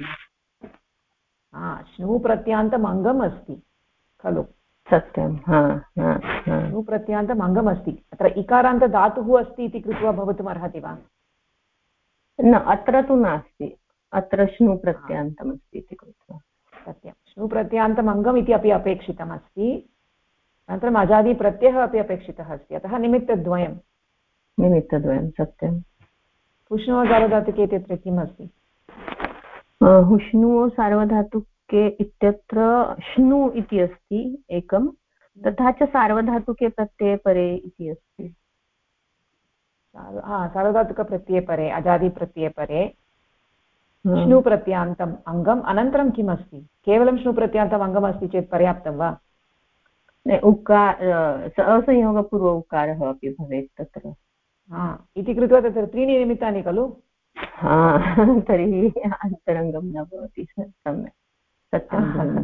S1: श्नु प्रत्यान्तम् अङ्गम् अस्ति खलु?
S4: सत्यं।
S1: श्नु प्रत्यान्तम् अङ्गम् अस्ति। अत्र इकारान्तधातुः अस्ति इति कृत्वा भवितुम् अर्हति वा?
S4: न, अत्र तु नास्ति। अत्र श्नु प्रत्यान्तम् अस्ति इति कृत्वा।
S1: सत्यं, श्नु प्रत्यान्तम् अङ्गम् इति अपि अपेक्षितमस्ति। अनन्तरम् अजादिप्रत्ययः अपि अपेक्षितः अस्ति। अतः निमित्तद्वयं। सत्यं। हुष्णुः सार्वधातुके इत्यत्र किम् अस्ति?
S4: हुष्णुः सार्वधातुके इत्यत्र श्नु इति अस्ति एकं, तथा च सार्वधातुके प्रत्यये परे इति अस्ति।
S1: सार्वधातुकप्रत्यये परे, अजादिप्रत्यये परे श्नु प्रत्यान्तम् अङ्गम्। अनन्तरं किम् अस्ति? केवलं श्नु प्रत्यान्तम् अङ्गम् अस्ति चेत् पर्याप्तं वा?
S4: असंयोगपूर्व उकारः अपि भवेत् तत्र।
S1: इति कृत्वा तत्र त्रीणि निमित्तानि खलु?
S4: तर्हि अन्तरङ्गं न भवति। सम्यक्, सत्यं।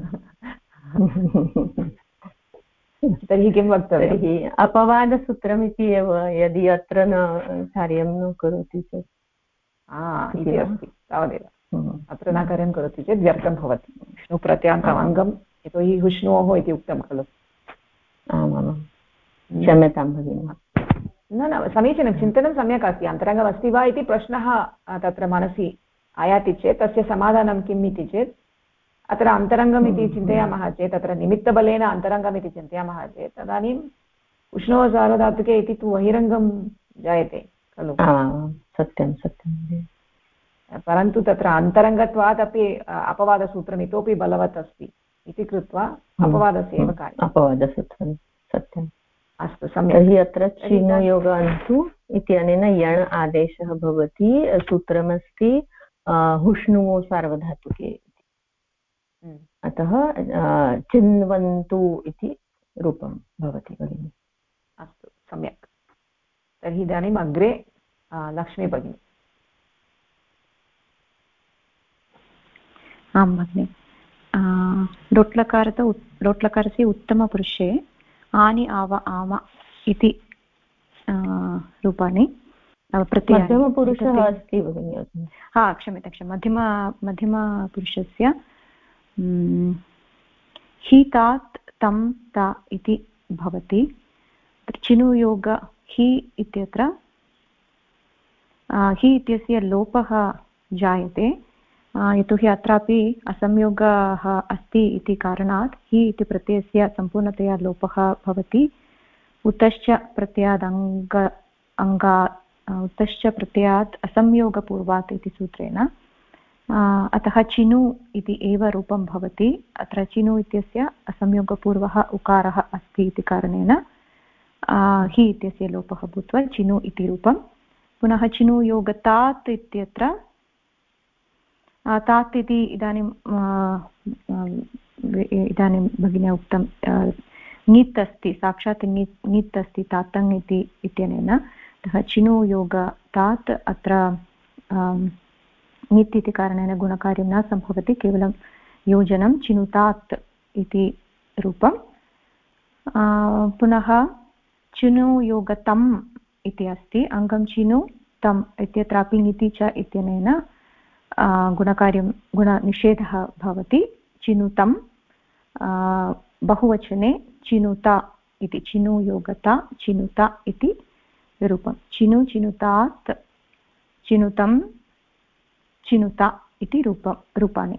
S1: तर्हि किं वक्तव्यं?
S4: तर्हि अपवादसूत्रमिति एव, यदि अत्र न कार्यं न करोति चेत्
S1: इति अस्ति तावदेव। अत्र न कार्यं करोति चेत् व्यर्थं भवति। विष्णु प्रत्यान्तम् अङ्गं, यतोहि विष्णोः इति उक्तं खलु।
S4: आमामां, क्षम्यतां भगिनि।
S1: न, समीचीनं, चिन्तनं सम्यक् अस्ति। अन्तरङ्गम् अस्ति वा इति प्रश्नः तत्र मनसि आयाति चेत् तस्य समाधानं किम् इति चेत् अत्र अन्तरङ्गम् इति चिन्तयामः चेत् अत्र निमित्तबलेन अन्तरङ्गम् इति चिन्तयामः चेत् तदानीम् उष्णो सार्वधातुके इति तु बहिरङ्गं जायते खलु।
S5: सत्यं सत्यं।
S1: परन्तु तत्र अन्तरङ्गत्वात् अपि अपवादसूत्रम् इतोपि बलवत् अस्ति इति कृत्वा अपवादस्य एव कार्यम्।
S5: अपवादसूत्रं सत्यम्।
S1: अस्तु सम्यक्।
S5: तर्हि अत्र चिनुयोगान्तु इत्यनेन यण् आदेशः भवति। सूत्रमस्ति हुष्णुवो सार्वधातुके, अतः चिन्वन्तु इति रूपं भवति भगिनि।
S1: अस्तु सम्यक्। तर्हि इदानीम् अग्रे लक्ष्मी भगिनी।
S6: आं भगिनि। लोट्लकारस्य उत्तमपुरुषे आनि आव आम इति रूपाणि
S5: मध्यमपुरुषः अस्ति भगिनि।
S6: क्षम्यतां मध्यमपुरुषस्य हि तात् तं ता इति भवति। चिनुयोग हि इत्यत्र हि इत्यस्य लोपः जायते, यतोहि अत्रापि असंयोगः अस्ति इति कारणात् हि इति प्रत्ययस्य सम्पूर्णतया लोपः भवति। उतश्च प्रत्ययात् उतश्च प्रत्ययात् असंयोगपूर्वात् इति सूत्रेण, अतः चिनु इति एव रूपं भवति। अत्र चिनु इत्यस्य असंयोगपूर्वः उकारः अस्ति इति कारणेन हि इत्यस्य लोपः भूत्वा चिनु इति रूपं। पुनः चिनु योगतात् इत्यत्र तात् इति इदानीं भगिन्या उक्तं ङित् अस्ति, साक्षात् ङित् अस्ति तातङ् इति इत्यनेन, अतः चिनु योगतात् अत्र ङित् इति कारणेन गुणकार्यं न सम्भवति, केवलं योजनं चिनुतात् इति रूपं। पुनः चिनुयोगतम् इति अस्ति, अङ्गं चिनु तम् इत्यत्रापि ङिति च इत्यनेन गुणनिषेधः भवति। चिनुतं बहुवचने चिनुता इति, चिनुयोगता चिनुता इति रूपं। चिनु चिनुतात् चिनुतं चिनुता इति रूपाणि।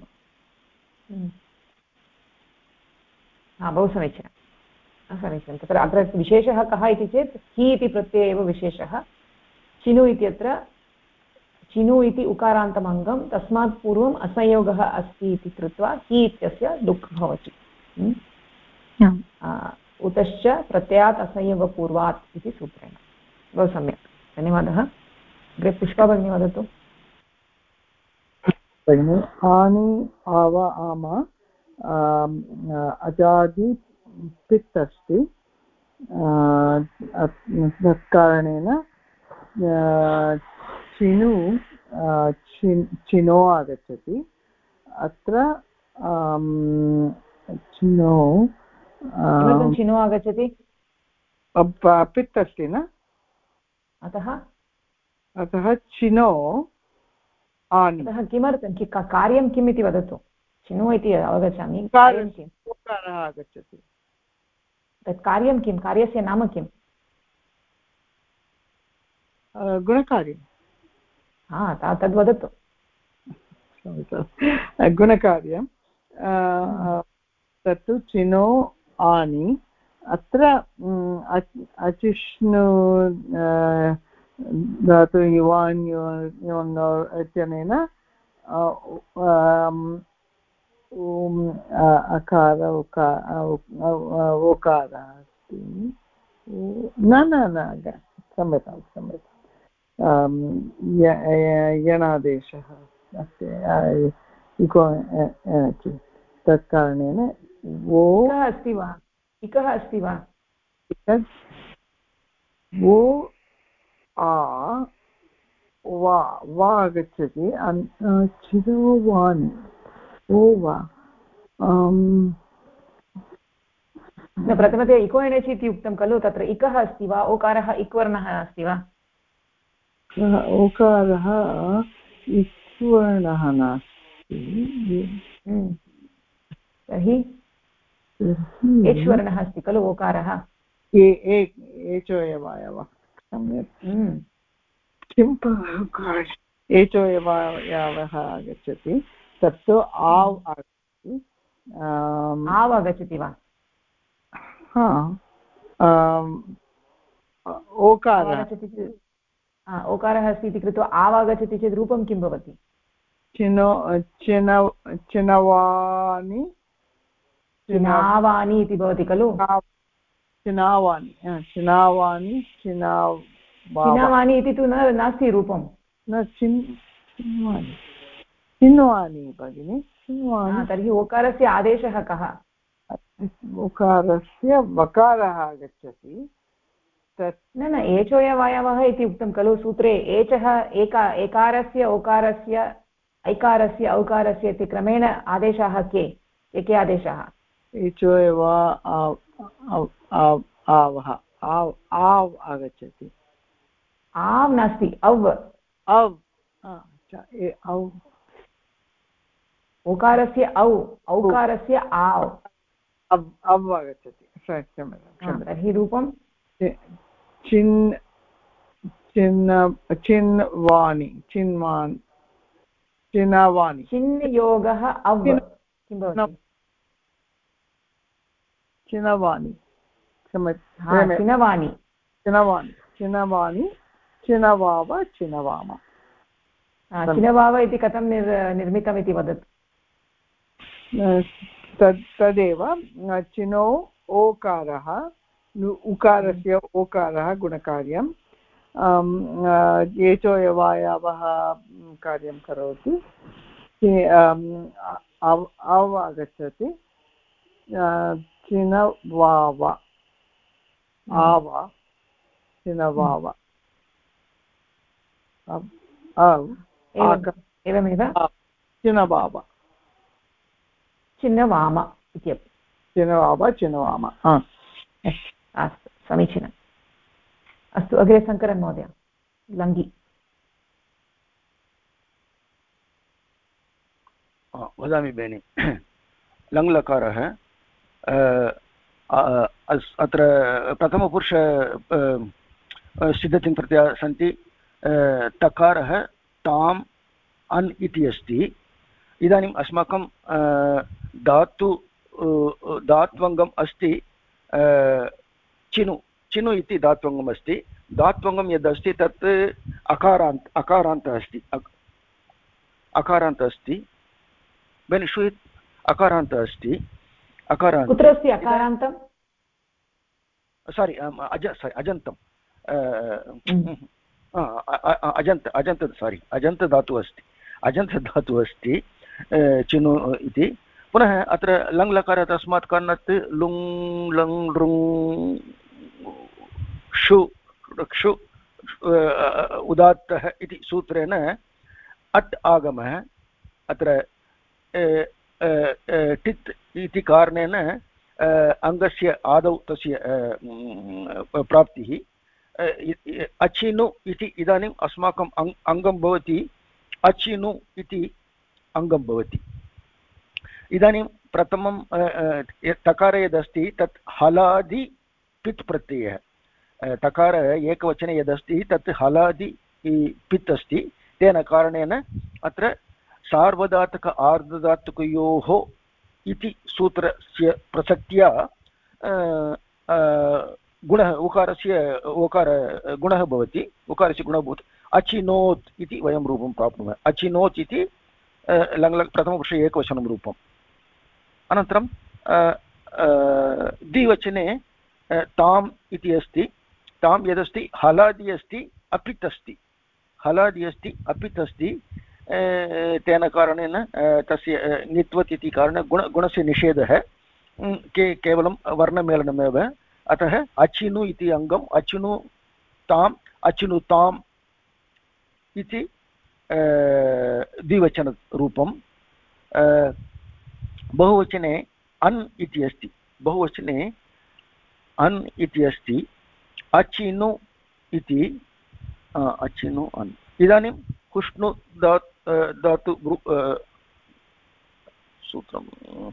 S1: बहु समीचीनं। तत्र अत्र विशेषः कः इति चेत् हि इति प्रत्यये एव विशेषः। चिनु इत्यत्र चिनु इति उकारान्तम् अङ्गं, तस्मात् पूर्वम् असंयोगः अस्ति इति कृत्वा हि इत्यस्य लुक् भवति। उतश्च प्रत्ययात् असंयोगपूर्वात् इति सूत्रेण। बहु सम्यक्, धन्यवादः। अग्रे पुष्पा भगिनी वदतु।
S7: आनि आव आम अजादि पित् अस्ति, तत्कारणेन चिनु चिनो आगच्छति। अत्र चिनो
S1: चिनो आगच्छति,
S7: पित् अस्ति न, अतः चिनो आनि।
S1: अतः किमर्थं कार्यं किम् इति वदतु। चिनु इति अवगच्छामि, कार्यं किम्?
S7: उकारः आगच्छति।
S1: तत् कार्यं किं, कार्यस्य नाम किम्?
S7: गुणकार्यं।
S1: तद् वदतु।
S7: गुणकार्यं तत्तु चिनो आनि। अत्र अचिष्णु धातु युवान् इत्यनेन अकार उकारः अस्ति। न क्षम्यतां यणादेशः अस्ति तत्कारणेन वो
S1: अस्ति वा, इकः अस्ति वा,
S7: वो वा आगच्छति। चिरोवान् ओ वा
S1: प्रथमतया इको एणचि इति उक्तं खलु, तत्र इकः अस्ति वा, ओकारः इक्वर्णः अस्ति वा?
S7: ओकारः इक्वर्णः नास्ति,
S1: तर्हि एच्वर्णः अस्ति खलु ओकारः।
S7: एचो एव सम्यक्। किं एचो यावः आगच्छति तत्तु आव् आगच्छति
S1: आव् आगच्छति वा
S7: ओकारः
S1: ओकारः अस्ति इति कृत्वा आव् आगच्छति चेत् रूपं किं भवति
S7: चिनवानि
S1: चिनावानि इति भवति खलु
S7: चिनावानि
S1: चिनावानि इति तु नास्ति रूपं
S7: न चिन्वानि भगिनि
S1: तर्हि ओकारस्य आदेशः कः
S7: ओकारस्य वकारः आगच्छति तत्
S1: न एचोयवायवः इति उक्तं खलु सूत्रे एचः एकारस्य ओकारस्य ऐकारस्य औकारस्य इति क्रमेण आदेशाः के आदेशाः
S7: एचोयव आवः आव् आगच्छति
S1: आव् नास्ति अव् ओकारस्य औकारस्य आव्
S7: अव् आगच्छति
S1: तर्हि रूपं
S7: चिन्वानि
S1: चिन्योगः अव् किं भवति
S7: चिनवानि चिनवाव चिनवाम
S1: चिनवाव इति कथं निर्मितम् इति वदतु
S7: तदेव चिनो ओकारः उकारस्य ओकारः गुणकार्यं एचोयवायावः कार्यं करोति अव् आगच्छति चिनवाव आव चिनवाव
S1: एवमेव
S7: चिनवाव
S1: चिन्नवाम इत्यपि
S7: चिनवाम
S1: अस्तु समीचीनम् अस्तु अग्रे शङ्करन् महोदय लङ्घि
S8: वदामि बेनि लङ्लकारः अत्र प्रथमपुरुष सिद्धतिङ् प्रत्ययाः सन्ति तकारः ताम् अन् इति अस्ति इदानीम् अस्माकं धात्वङ्गम् अस्ति चिनु इति धात्वङ्गम् अस्ति धात्वङ्गं यदस्ति तत् अकारान्तः अस्ति बेनि श्रूयते अकारान्तः अस्ति
S1: कुत्र अस्ति अकारान्तं
S8: सारी अजन्तम् अजन्त धातुः अस्ति चिनु इति पुनः अत्र लङ् लकारः तस्मात् कारणात् लुङ् लङ् लृङ् क्षु क्षु उदात्तः इति सूत्रेण अट् आगमः अत्र टित् इति कारणेन अङ्गस्य आदौ तस्य प्राप्तिः अचिनु इति इदानीम् अस्माकम् अङ्गं भवति अचिनु इति अङ्गं भवति इदानीं प्रथमं तकार यदस्ति तत् हलादि पित् प्रत्ययः तकार एकवचने यदस्ति तत् हलादि पित् अस्ति तेन कारणेन अत्र सार्वधातुक आर्धधातुकयोः इति सूत्रस्य प्रसक्त्या गुणः उकारस्य गुणः भवति उकारस्य गुणः भवति अचिनोत् इति वयं रूपं प्राप्नुमः अचिनोत् इति प्रथमपुरुषे एकवचनं रूपम् अनन्तरं द्विवचने ताम् इति अस्ति ताम् यदस्ति हलादि अस्ति अपित् अस्ति हलादि अस्ति अपित् अस्ति तेन कारणेन तस्य ङित्वत् इति कारणेन गुणस्य निषेधः केवलं वर्णमेलनमेव अतः अचिनु इति अङ्गम् अचिनुताम् इति द्विवचनरूपं बहुवचने अन् इति अस्ति अचिनु इति अचिनु अन् इदानीं कुष्णु धातु सूत्रं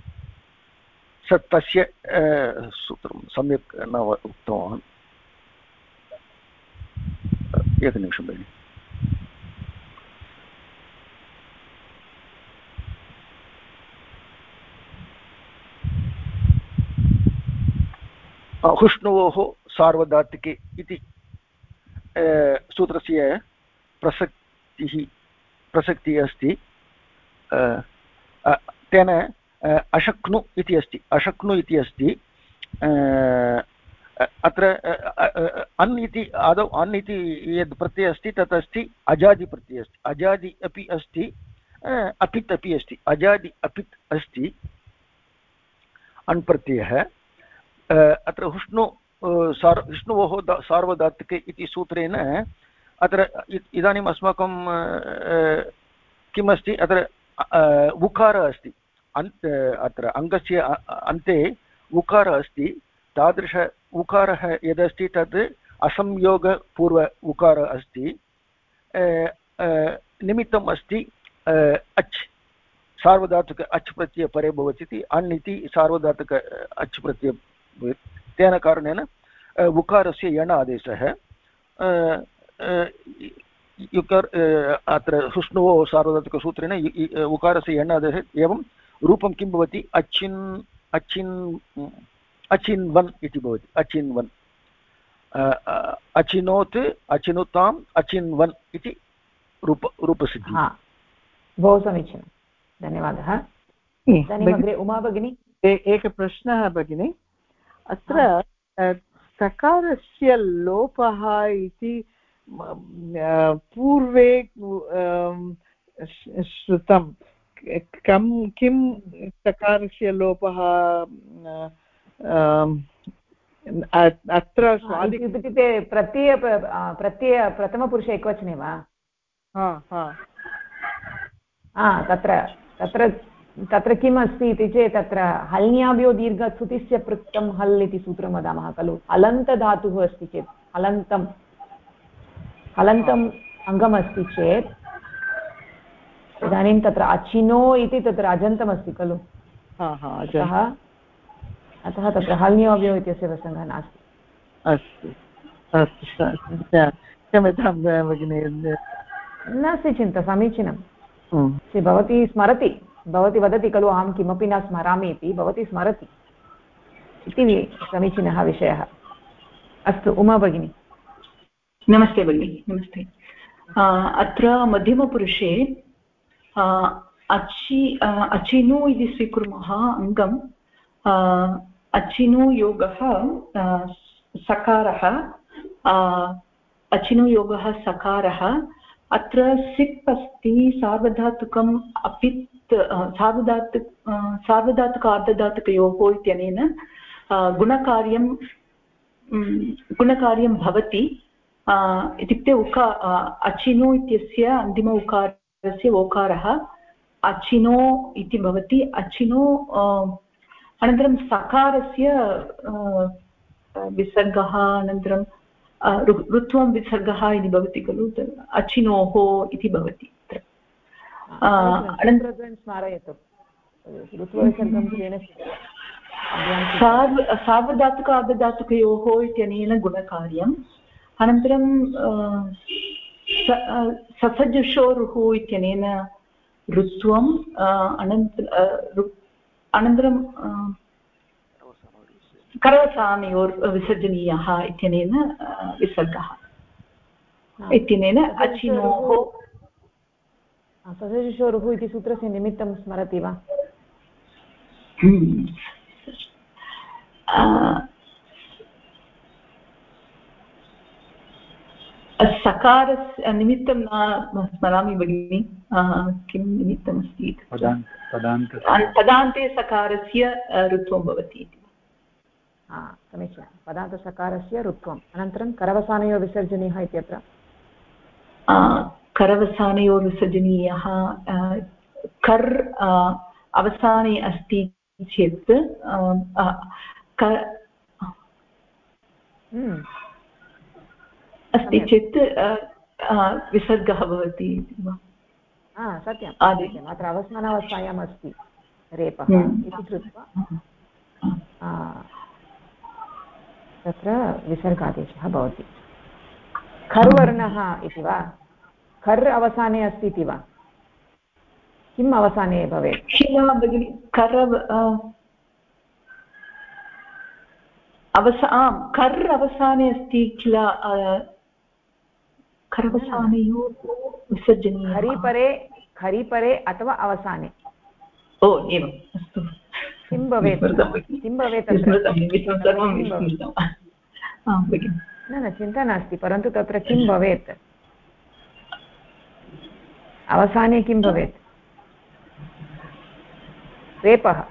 S8: तस्य सूत्रं सम्यक् न उक्तवान् एकनिमिषं भगिनि हुष्णुवोः सार्वधातुके इति सूत्रस्य प्रसक्तिः अस्ति। तेन अशक्नु इति अस्ति, अशक्नु इति अस्ति। अत्र अन् इति आदौ अन् इति यद् प्रत्ययः अस्ति तत् अस्ति अजादिप्रत्ययः अस्ति, अजादि अपि अस्ति, अपित् अपि अस्ति, अजादि अपित् अस्ति अण् प्रत्ययः। अत्र विष्णोः सार्वधातुके इति सूत्रेण अत्र इदानीम् अस्माकं किम् अस्ति, अत्र उकारः अस्ति, अत्र अङ्गस्य अन्ते उकारः अस्ति। तादृश उकारः यदस्ति तद् असंयोगपूर्व उकारः अस्ति। निमित्तम् अस्ति अच्, सार्वधातुक अच् प्रत्यय परे भवति इति, अण् इति सार्वधातुक अच् प्रत्यय भवति। तेन कारणेन उकारस्य यण आदेशः अत्र हुष्णुवोः सार्वधातुकसूत्रेण उकारस्य यण आदेशः। एवं रूपं किं भवति, अचिन्वन् इति भवति, अचिन्वन्, अचिनोत्, अचिनुताम्, अचिन्वन् इति रूपसिद्धिः।
S1: बहु समीचीनं, धन्यवादः। इदानीम् अग्रे उमा भगिनी।
S7: एकः प्रश्नः भगिनि, अत्र सकारस्य लोपः इति पूर्वे श्रुतं, किं सकारस्य लोपः अत्र
S1: इत्युक्ते प्रत्यय प्रथमपुरुषे एकवचने वा? तत्र किम् अस्ति इति चेत् तत्र हल्न्याभ्यो दीर्घसुतिस्य पृक्तं हल् इति सूत्रं वदामः खलु। हलन्तधातुः अस्ति चेत्, हलन्तम् अङ्गमस्ति चेत् इदानीं तत्र अचिनो इति तत्र अजन्तमस्ति खलु, अतः तत्र हल्न्याभ्यो इत्यस्य प्रसङ्गः नास्ति।
S7: अस्तु अस्तु, क्षम्यतां भगिनि,
S1: नास्ति चिन्ता, समीचीनं। भवती स्मरति, भवती वदति खलु अहं किमपि न स्मरामि इति, भवती स्मरति इति समीचीनः विषयः। अस्तु उमा भगिनी।
S6: नमस्ते भगिनि, नमस्ते। अत्र मध्यमपुरुषे अचिनु इति स्वीकुर्मः अङ्गम्, अचिनु योगः सकारः, अचिनु योगः सकारः। अत्र सिप् अस्ति, सार्वधातुकम् अपित्, सार्वधातुक आर्धधातुकयोः इत्यनेन गुणकार्यं भवति। इत्युक्ते अचिनो इत्यस्य अन्तिम उकारस्य ओकारः अचिनो इति भवति। अचिनो अनन्तरं सकारस्य विसर्गः, अनन्तरं ऋत्वं विसर्गः इति भवति खलु, अचिनोः इति भवति।
S1: स्मारयतु
S6: सार्वधातुक आर्धधातुकयोः इत्यनेन गुणकार्यम्। अनन्तरं ससजुषोरुः इत्यनेन ऋत्वम्, अनन्तरं करवसानयोर् विसर्जनीयः इत्यनेन विसर्गः इत्यनेन अचिनोः।
S1: ससजुषोरुः इति सूत्रस्य निमित्तं स्मरति वा?
S6: सकारस्य निमित्तं न स्मरामि भगिनि, किं निमित्तमस्ति? पदान्ते सकारस्य ऋत्वं भवति इति।
S1: समीचीनं, पदान्तसकारस्य ऋत्वम्। अनन्तरं करवसानयोः विसर्जनीयः इत्यत्र
S6: करवसानयोः विसर्जनीयः कर् अवसाने अस्ति चेत् अस्ति चेत् विसर्गः भवति वा?
S1: सत्यम्, अत्र अवसानावस्थायाम् अस्ति रेपः इति कृत्वा तत्र विसर्गादेशः भवति। खर्वर्णः इति वा? खर् अवसाने अस्ति इति वा? किम् अवसाने भवेत्?
S4: खर् अवसाने अस्ति किल खरवसानयोः विसर्जनीयः
S1: खरिपरे अथवा अवसाने
S4: ओ एवम् अस्तु
S1: किं भवेत् न चिन्ता नास्ति परन्तु तत्र किं भवेत् अवसाने किं भवेत् रेपः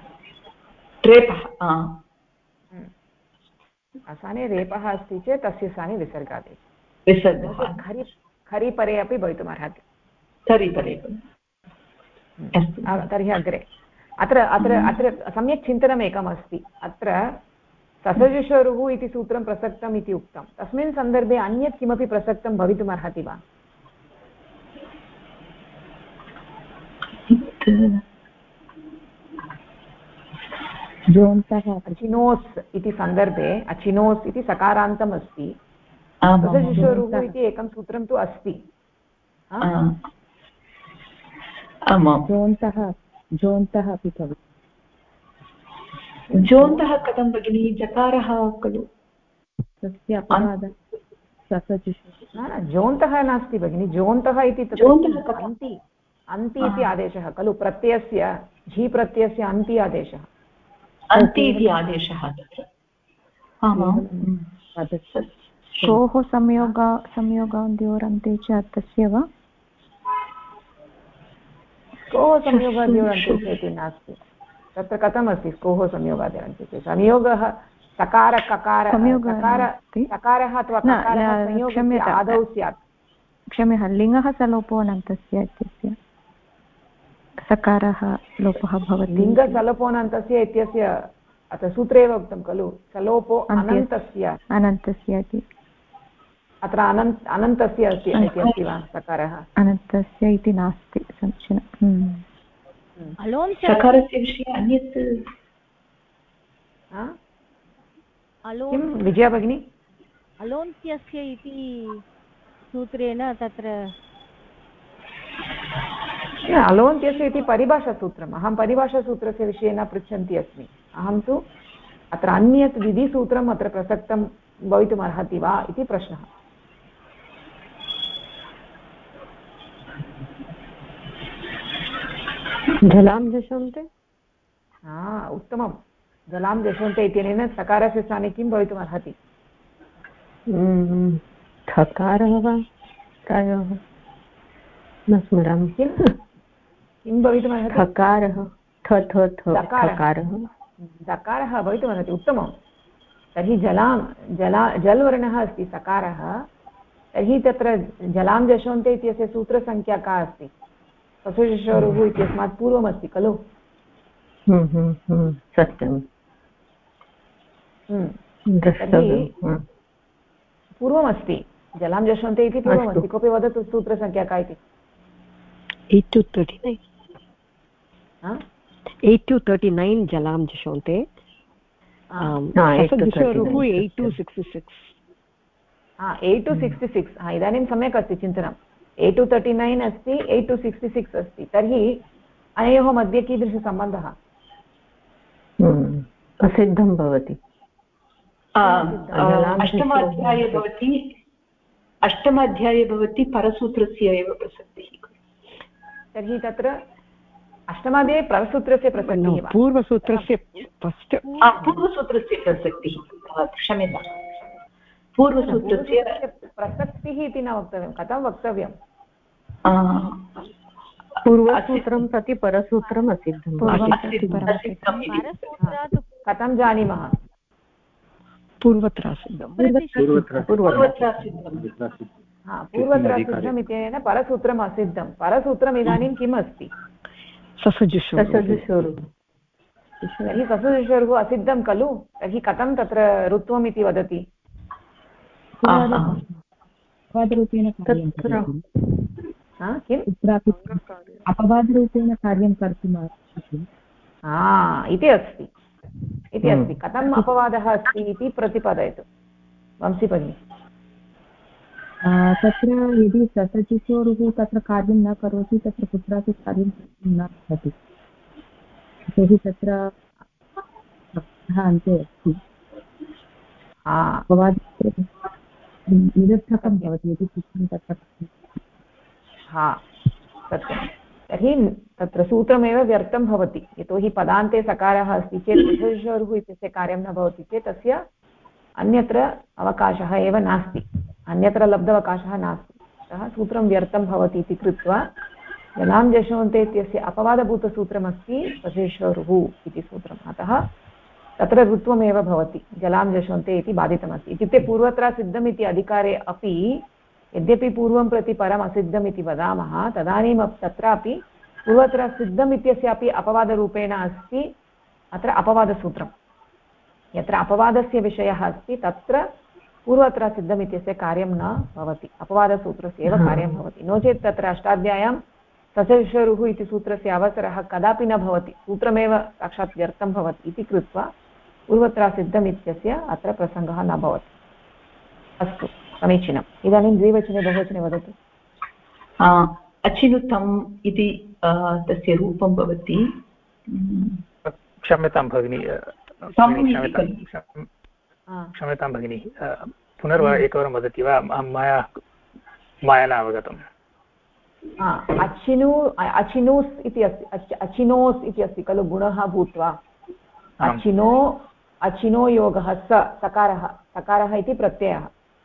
S1: अवसाने रेपः अस्ति चेत् तस्य स्थाने विसर्गादेशः खरिपरे अपि भवितुमर्हति तर्हि अग्रे अत्र सम्यक् चिन्तनमेकम् अस्ति अत्र ससजुषरुः इति सूत्रं प्रसक्तम् इति उक्तं तस्मिन् सन्दर्भे अन्यत् किमपि प्रसक्तं भवितुमर्हति वा अचिनोस् इति सन्दर्भे अचिनोस् इति सकारान्तम् अस्ति ससजुषरुः इति एकं सूत्रं तु अस्ति
S4: जोन्तः अपि भवति जोन्तः कथं भगिनि जकारः खलु तस्य अपवादः
S1: जोन्तः नास्ति भगिनि जोन्तः इति अन्ति इति आदेशः खलु प्रत्ययस्य झि प्रत्ययस्य अन्ति आदेशः
S4: अन्ति इति आदेशः
S6: शोः संयोगाद्योरन्ते च तस्य वा
S1: कोः संयोगाद्योरन्ते च इति नास्ति तत्र कथमस्ति कोः संयोगाद्योरन्ते च संयोगः सकार ककार सकारः अथवा ककारः संयोगस्य आदौ स्यात्
S6: क्षम्यः लिङ्गः सलोपो अनन्तस्य इत्यस्य सकारः लोपः भवति
S1: लिङ्गसलोपोऽनन्तस्य इत्यस्य अत्र सूत्रे एव उक्तं खलु सलोपो अनन्तस्य इति अत्र अनन्तस्य अस्ति इति अस्ति वा सकारः
S6: अनन्तस्य इति नास्ति समीचीनम्
S4: सकारस्य विषये अन्यत्
S1: किं विजया भगिनी
S5: अलोन्त्यस्य इति सूत्रेण तत्र
S1: अलोन्त्यस्य इति परिभाषासूत्रम् अहं परिभाषासूत्रस्य विषये न पृच्छन्ती अस्मि अहं तु अत्र अन्यत् विधिसूत्रम् अत्र प्रसक्तं भवितुमर्हति वा इति प्रश्नः
S5: जलां जशन्ते
S1: उत्तमं जलां जशन्ते इत्यनेन सकारस्य स्थाने किं भवितुमर्हति
S5: ठकारः वा प्रायः न स्मरामि
S1: किं भवितुमर्हति
S5: ठकारः
S1: दकारः भवितुमर्हति उत्तमं तर्हि जल्वर्णः अस्ति सकारः तर्हि तत्र जलां जशोन्ते इत्यस्य सूत्रसङ्ख्या का अस्ति ससजुषरुः इत्यस्मात् पूर्वमस्ति खलु
S5: सत्यं
S1: पूर्वमस्ति जलां जशोन्ते इति पूर्वमस्ति कोऽपि वदतु सूत्रसङ्ख्या का इति
S5: 8 to 39 जलां जशोन्ते ससजुषरुः 8 to 66
S1: 8 to 66 इदानीं सम्यक् अस्ति चिन्तनम् 8 to 39 अस्ति 8 to 66 अस्ति तर्हि अनयोः मध्ये कीदृशसम्बन्धः
S5: असिद्धं भवति
S4: अष्टमाध्याये भवति परसूत्रस्य एव प्रसक्तिः
S1: तर्हि तत्र अष्टमाध्याये परसूत्रस्य प्रसक्तिः वा
S5: पूर्वसूत्रस्य
S4: प्रसक्तिः क्षम्यतां पूर्वसूत्रस्य
S1: प्रसक्तिः इति न वक्तव्यं कथं वक्तव्यं
S5: पूर्वसूत्रं प्रति परसूत्रम् असिद्धं
S1: कथं जानीमः
S5: पूर्वत्र सिद्धं
S1: पूर्वत्र सिद्धम् इत्यनेन परसूत्रम् असिद्धं परसूत्रम् इदानीं किम् अस्ति
S5: ससजुषरुः
S1: तर्हि ससजुषरुः असिद्धं खलु तर्हि कथं तत्र ऋत्वम् इति वदति
S4: अपवादरूपेण कार्यं कर्तुम्
S1: इति अस्ति कथम् अपवादः अस्ति इति प्रतिपादयतु वंशी भगिनी
S4: तत्र यदि ससजुषोरुः तत्र कार्यं न करोति तत्र कुत्रापि कार्यं न भवति तर्हि तत्र अन्ते अस्ति निरर्थकं भवति यदि तत्र
S1: हा सत्यं। तर्हि तत्र सूत्रमेव व्यर्थं भवति, यतोहि पदान्ते सकारः अस्ति चेत् ससर्षोरुः इत्यस्य कार्यं न भवति चेत् तस्य अन्यत्र अवकाशः एव नास्ति, अन्यत्र लब्धावकाशः नास्ति, अतः सूत्रं व्यर्थं भवति इति कृत्वा जलां जशोन्ते इत्यस्य अपवादभूतसूत्रमस्ति ससर्षोरुः इति सूत्रम्। अतः तत्र ऋत्वमेव भवति, जलां जशोन्ते इति बाधितमस्ति। इत्युक्ते पूर्वत्र सिद्धम् इति अधिकारे अपि यद्यपि पूर्वं प्रति परम् असिद्धम् इति वदामः, तदानीं तत्रापि पूर्वत्र सिद्धम् इत्यस्यापि अपवादरूपेण अस्ति अत्र अपवादसूत्रं। यत्र अपवादस्य विषयः अस्ति तत्र पूर्वत्र सिद्धम् इत्यस्य कार्यं न भवति, अपवादसूत्रस्य एव कार्यं भवति। नो चेत् तत्र अष्टाध्याय्यां ससर्षरुः इति सूत्रस्य अवसरः कदापि न भवति, सूत्रमेव साक्षात् व्यर्थं भवति इति कृत्वा पूर्वत्र सिद्धम् इत्यस्य अत्र प्रसङ्गः न भवति। अस्तु, समीचीनम्। इदानीं द्विवचने बहुवचने वदतु।
S6: अचिनुतम् इति तस्य रूपं भवति।
S3: क्षम्यतां भगिनी, क्षम्यतां भगिनी, एकवारं वदति वा? मया न अवगतम्।
S1: अचिनूस् इति अस्ति, अचिनोस् इति अस्ति खलु गुणः भूत्वा, अचिनो योगः सकारः इति प्रत्ययः,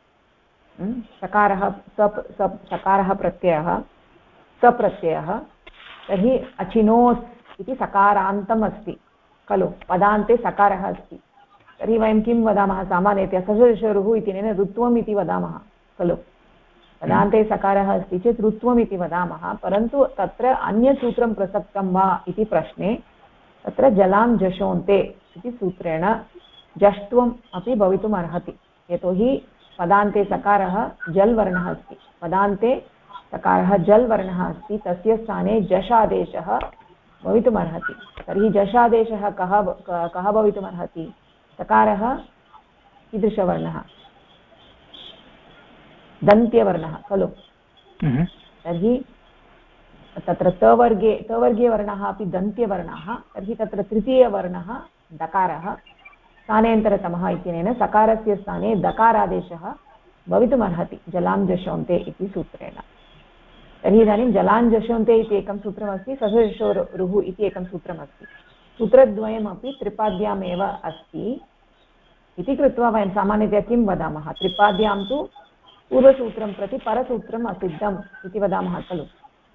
S1: सकारः प्रत्ययः सप्रत्ययः। तर्हि अचिनोस् इति सकारान्तम् अस्ति खलु, पदान्ते सकारः अस्ति। तर्हि वयं किं वदामः सामान्यतया ससर्षरुः इत्यनेन ऋत्वम् इति वदामः खलु, पदान्ते सकारः अस्ति चेत् ऋत्वम् इति वदामः। परन्तु तत्र अन्यसूत्रं प्रसक्तं वा इति प्रश्ने तत्र जलां जशोन्ते इति सूत्रेण जष्ट्वम् अपि भवितुम् अर्हति, यतोहि पदान्ते सकारः जल् वर्णः अस्ति, पदान्ते सकारः जल् वर्णः अस्ति, तस्य स्थाने जशादेशः भवितुमर्हति। तर्हि जशादेशः कः भवितुमर्हति? सकारः कीदृशवर्णः? दन्त्यवर्णः खलु। तर्हि तत्र तवर्गे वर्णः अपि दन्त्यवर्णः, तर्हि तत्र तृतीयवर्णः दकारः स्थानेन्तरतमः इत्यनेन सकारस्य स्थाने दकारादेशः भवितुमर्हति जलां जशोन्ते इति सूत्रेण। तर्हि इदानीं जलां जशोन्ते इति एकं सूत्रमस्ति, ससर्षोरुः इति एकं सूत्रमस्ति, सूत्रद्वयमपि त्रिपाद्यामेव अस्ति इति कृत्वा वयं सामान्यतया किं वदामः? त्रिपाद्यां तु पूर्वसूत्रं प्रति परसूत्रम् असिद्धम् इति वदामः खलु,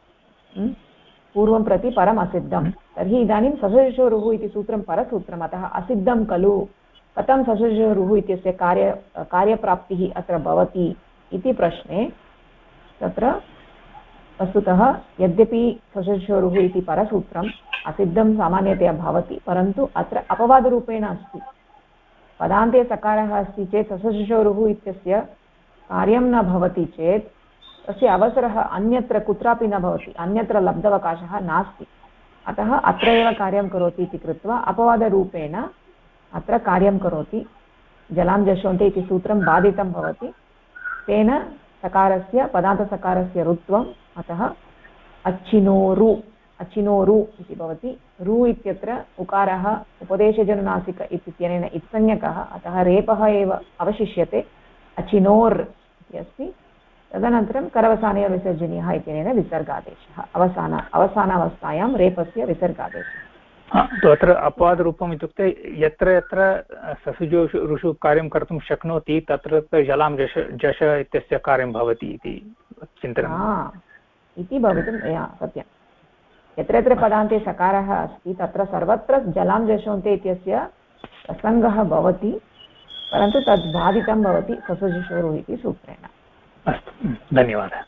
S1: पूर्वं प्रति परम् असिद्धं। तर्हि इदानीं ससर्षोरुः इति सूत्रं परसूत्रम्, अतः असिद्धं खलु, कथं ससर्षोरुः इत्यस्य कार्यप्राप्तिः अत्र भवति इति प्रश्ने तत्र वस्तुतः यद्यपि ससर्षोरुः इति परसूत्रम् असिद्धं सामान्यतया भवति, परन्तु अत्र अपवादरूपेण अस्ति। पदान्ते सकारः अस्ति चेत् ससर्षोरुः इत्यस्य कार्यं न भवति चेत् तस्य अवसरः अन्यत्र कुत्रापि न भवति, अन्यत्र लब्धावकाशः नास्ति, अतः अत्र एव कार्यं करोति इति कृत्वा अपवादरूपेण अत्र कार्यं करोति। जलां जशोन्ते इति सूत्रं बाधितं भवति, तेन सकारस्य पदान्तसकारस्य ऋत्वम्, अतः अचिनोरु इति भवति। रु इत्यत्र उकारः उपदेशजनुनासिक इत्यनेन इत्संज्ञकः, अतः रेपः एव अवशिष्यते, अचिनोर् इति अस्ति। तदनन्तरं करवसाने विसर्जनीयः इत्यनेन विसर्गादेशः, अवसानावस्थायां रेपस्य विसर्गादेशः।
S3: अत्र अपवादरूपम् इत्युक्ते यत्र यत्र ससुजोषु कार्यं कर्तुं शक्नोति तत्र जलां जश इत्यस्य कार्यं भवति इति चिन्तनम्
S1: इति भवितुं सत्यं। यत्र यत्र पदान्ते सकारः अस्ति तत्र सर्वत्र जलां जशोन्ते इत्यस्य प्रसङ्गः भवति, परन्तु तद् बाधितं भवति ससुजोषुः इति सूत्रेण।
S3: अस्तु, धन्यवादः।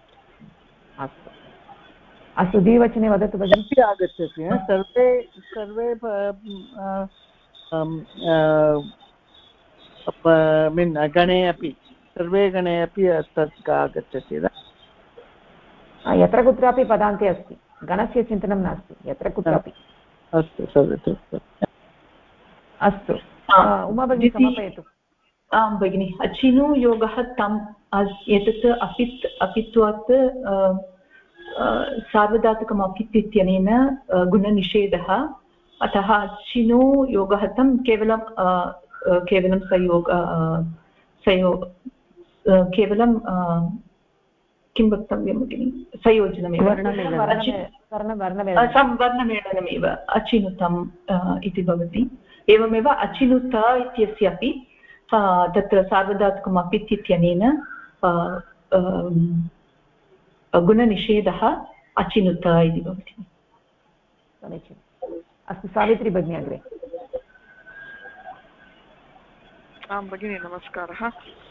S1: अस्तु, द्विवचने वदतु भगिनि।
S7: आगच्छति सर्वे गणे अपि सर्वे गणे अपि तत् आगच्छति वा?
S1: यत्र कुत्रापि पदान्ते अस्ति, गणस्य चिन्तनं नास्ति, यत्र कुत्रापि।
S7: अस्तु,
S1: अस्तु, उमा भगिनी समापयतु।
S6: आं भगिनि, अचिनु योगः तम् एतत् अपित्वात् सार्वधातुकम् अपित् इत्यनेन गुणनिषेधः, अतः अचिनु योगः तं केवलं संयोग
S9: केवलं किं वक्तव्यं भगिनि संयोजनमेव वर्णमेलनमेव अचिनुतम् इति भवति एवमेव अचिनुत इत्यस्य अपि तत्र सार्वधातुकम् अपित् इत्यनेन गुणनिषेधः अचिनुत इति भवति
S1: समीचीनम् अस्तु सावित्री भगिनी अग्रे
S10: आं भगिनि नमस्कारः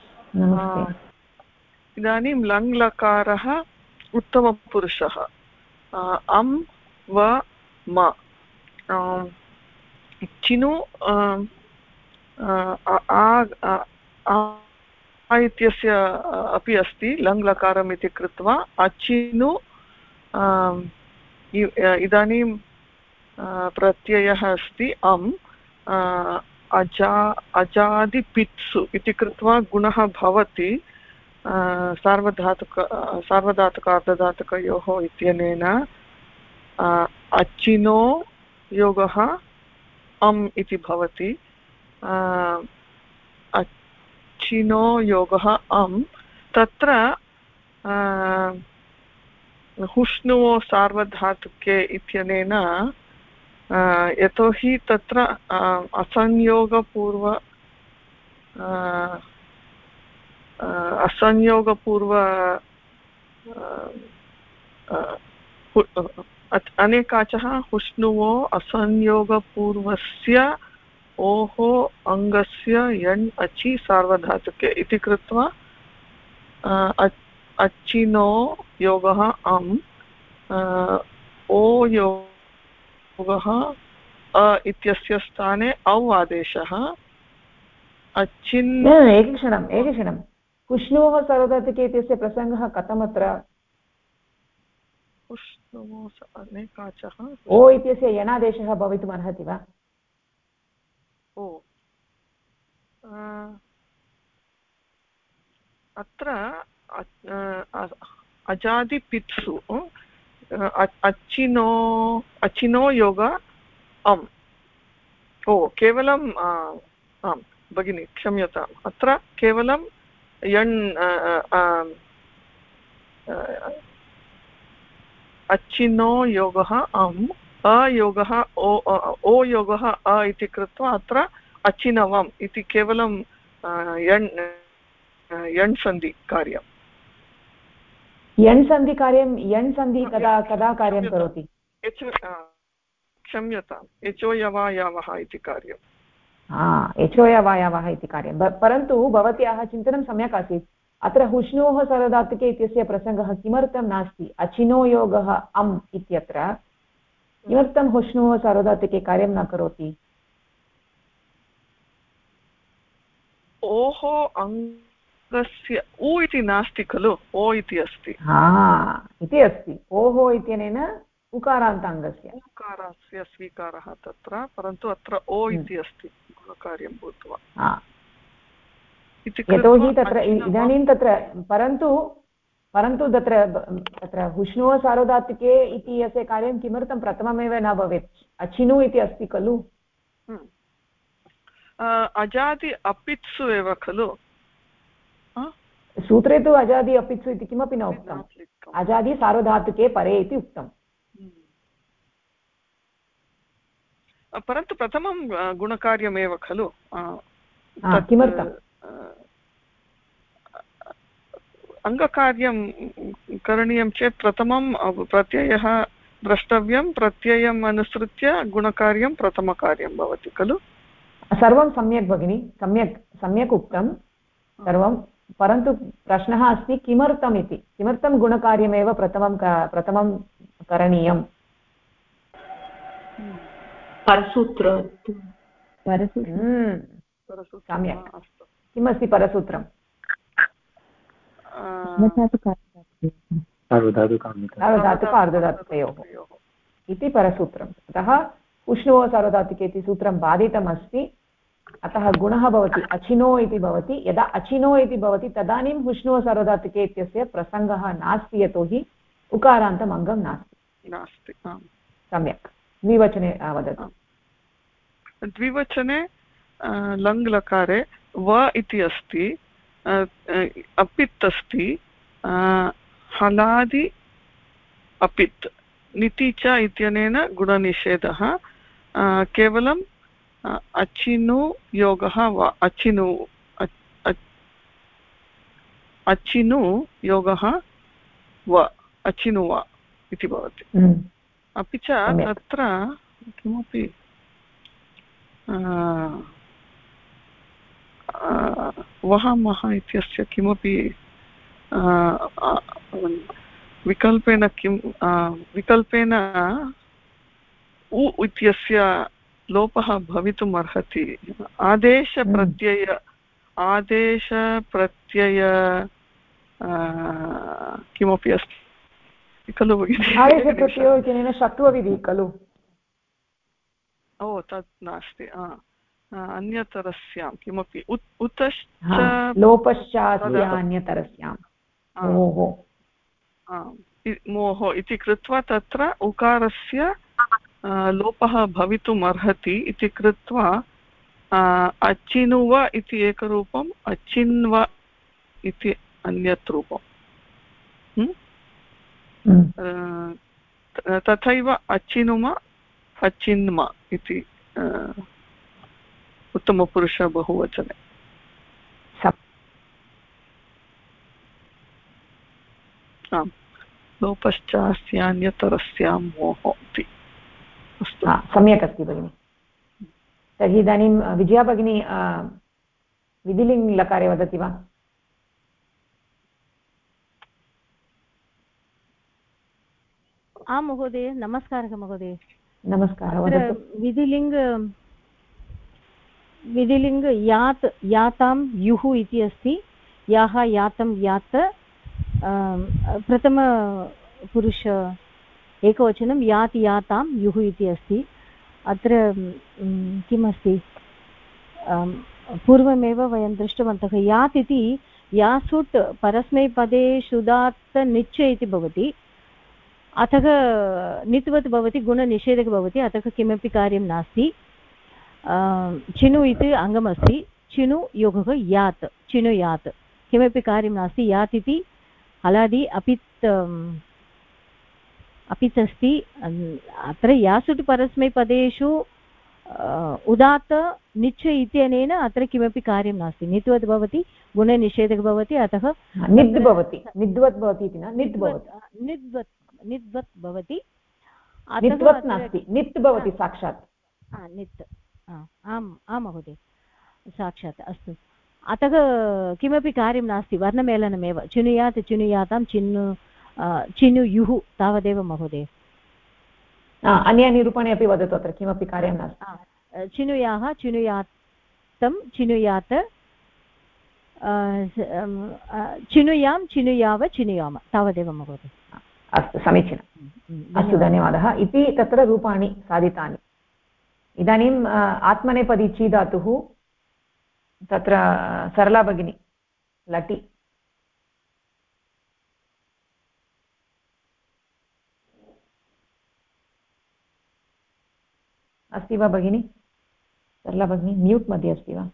S1: नमस्ते
S10: इदानीं लङ् लकारः उत्तमपुरुषः अं व म चिनु इत्यस्य अपि अस्ति लङ् लकारम् इति कृत्वा अचिनु इदानीं प्रत्ययः अस्ति अम् अजादिपित्सु इति कृत्वा गुणः भवति सार्वधातुकार्धधातुकयोः इत्यनेन अचिनो योगः अम् इति भवति अचिनो योगः अम् तत्र हुष्णुवो सार्वधातुके इत्यनेन यतोहि तत्र असंयोगपूर्व अनेकाचः हुष्णुवो असंयोगपूर्वस्य ओः अङ्गस्य यण् अचि सार्वधातुके इति कृत्वा अचिनो योगः अम् ओ योगः अ इत्यस्य स्थाने औ आदेशः अचिन्
S1: एकक्षणं हुष्णोः सार्वधातुके इत्यस्य प्रसङ्गः कथमत्र
S10: अनेकाचः
S1: ओ इत्यस्य यणादेशः भवितुम् अर्हति वा
S10: ओ अत्र अजादिपित्सु अचिनो योग अम् ओ केवलम् आम् भगिनि क्षम्यताम् अत्र केवलं यण् अचिनो योगः अम् अयोगः ओ योगः अ इति कृत्वा अत्र अचिनवम् इति केवलं यण् सन्धि कार्यम्
S1: यण् सन्धि कार्यं यण् सन्धि कदा कार्यं करोति
S10: क्षम्यताम् एचो यवायावः इति कार्यम्
S1: एचो यवायावः इति कार्यं परन्तु भवत्याः चिन्तनं सम्यक् आसीत् अत्र हुष्णोः सार्वधातुके इत्यस्य प्रसङ्गः किमर्थं नास्ति अचिनो योगः अम् इत्यत्र किमर्थं हुष्णोः सार्वधातुके कार्यं न करोति
S10: ओः अङ्गस्य उ इति नास्ति खलु ओ इति अस्ति
S1: इति अस्ति ओः इत्यनेन उकारान्ताङ्गस्य
S10: उकारस्य स्वीकारः तत्र परन्तु अत्र ओ इति अस्ति गुणकार्यं भूत्वा
S1: यतोहि तत्र इदानीं तत्र परन्तु तत्र हुष्णोः सार्वधातुके इति अस्य कार्यं किमर्थं प्रथममेव न भवेत् अचिनु इति अस्ति खलु
S10: अजादि अपित्सु एव खलु
S1: सूत्रे तु अजादि अपित्सु इति किमपि न उक्तम् अजादि सार्वधातुके परे इति उक्तम्
S10: परन्तु प्रथमं गुणकार्यमेव खलु
S1: किमर्थम्
S10: अङ्गकार्यं करणीयं चेत् प्रथमं प्रत्ययः द्रष्टव्यं प्रत्ययम् अनुसृत्य गुणकार्यं प्रथमकार्यं भवति खलु
S1: सर्वं सम्यक् भगिनि सम्यक् उक्तं सर्वं परन्तु प्रश्नः अस्ति किमर्थम् इति किमर्थं गुणकार्यमेव प्रथमं करणीयम्
S9: परसूत्र
S1: सम्यक् किमस्ति परसूत्रम् सार्वधातुक अर्धधातुकयोः इति परसूत्रम् अतः उष्णोः सार्वधातुके इति सूत्रं बाधितमस्ति अतः गुणः भवति अचिनो इति भवति यदा अचिनो इति भवति तदानीं हुष्णोः सार्वधातुके इत्यस्य प्रसङ्गः नास्ति यतोहि उकारान्तम् अङ्गं नास्ति सम्यक् द्विवचने वदतु
S10: द्विवचने लङ् लकारे व इति अस्ति अपित् अस्ति, हलादि अपित्, निति च इत्यनेन गुणनिषेधः, केवलं अचिनु योगः वा अचिनु योगः वा अचिनु वा इति भवति। अपि च तत्र किमपि वहामः इत्यस्य किमपि विकल्पेन विकल्पेन उ इत्यस्य लोपः भवितुम् अर्हति। आदेशप्रत्यय किमपि अस्ति खलु भगिनि?
S1: आदेशप्रत्ययो इत्यनेन षत्वविधिः खलु?
S10: ओ तत् नास्ति, अन्यतरस्यां किमपि उतश्च
S1: लोपश्चास्य अन्यतरस्यां
S10: मोहो इति कृत्वा तत्र उकारस्य लोपः भवितुम् अर्हति इति कृत्वा अचिनुव इति एकरूपम्, अचिन्व इति अन्यत् रूपम्। तथैव अचिनुम अचिन्म इति उत्तमपुरुष बहुवचने। आम्, लोपश्चास्यान्यतरस्यां मोहो इति। अस्तु,
S1: सम्यक् अस्ति भगिनि। तर्हि इदानीं विजया भगिनी विधिलिङ्ग् लकारे वदति वा?
S5: आं महोदय, नमस्कारः महोदय।
S1: नमस्कारः।
S5: विधिलिङ्ग् यात् यातां युः इति अस्ति, याः यातं यात्, प्रथमपुरुष एकवचनं यात् यातां युः इति अस्ति। अत्र किमस्ति, पूर्वमेव वयं दृष्टवन्तः, यात् इति यासुट् परस्मैपदे शुदात् निच् इति भवति, अतः नित्वत् भवति, गुणनिषेधः भवति, अतः किमपि कार्यं नास्ति। चिनु इति अङ्गमस्ति, चिनु योगः यात्, चिनु यात्, किमपि कार्यं नास्ति। यात् इति हलादि अपित् अस्ति। अत्र यासुट् परस्मैपदेषु उदात्त निच् इत्यनेन अत्र किमपि कार्यं नास्ति, नित्वत् भवति, गुणनिषेधः भवति, अतः
S1: निद् भवति, निद्वत् भवति इति न, निद् भवति,
S5: निद्वत् भवति,
S1: नित्वत् नास्ति, नित् भवति साक्षात्।
S5: नित्, आम् आं महोदय, साक्षात्। अस्तु, अतः किमपि कार्यं नास्ति, वर्णमेलनमेव। चिनुयात् चिनुयातां चिनुयुः तावदेव महोदय।
S1: अन्यानि रूपाणि अपि वदतु, अत्र किमपि कार्यं नास्ति।
S5: चिनुयाः चिनुयातं चिनुयात्, चिनुयां चिनुयाव चिनुयाम, तावदेव महोदय।
S1: अस्तु, समीचीनम्। अस्तु, धन्यवादः। इति तत्र रूपाणि साधितानि। इदानीम् आत्मनेपदी ची धातुः, तत्र सरला भगिनी लटि। अस्ति वा भगिनी? सरला भगिनी म्यूट् मध्ये अस्ति वा?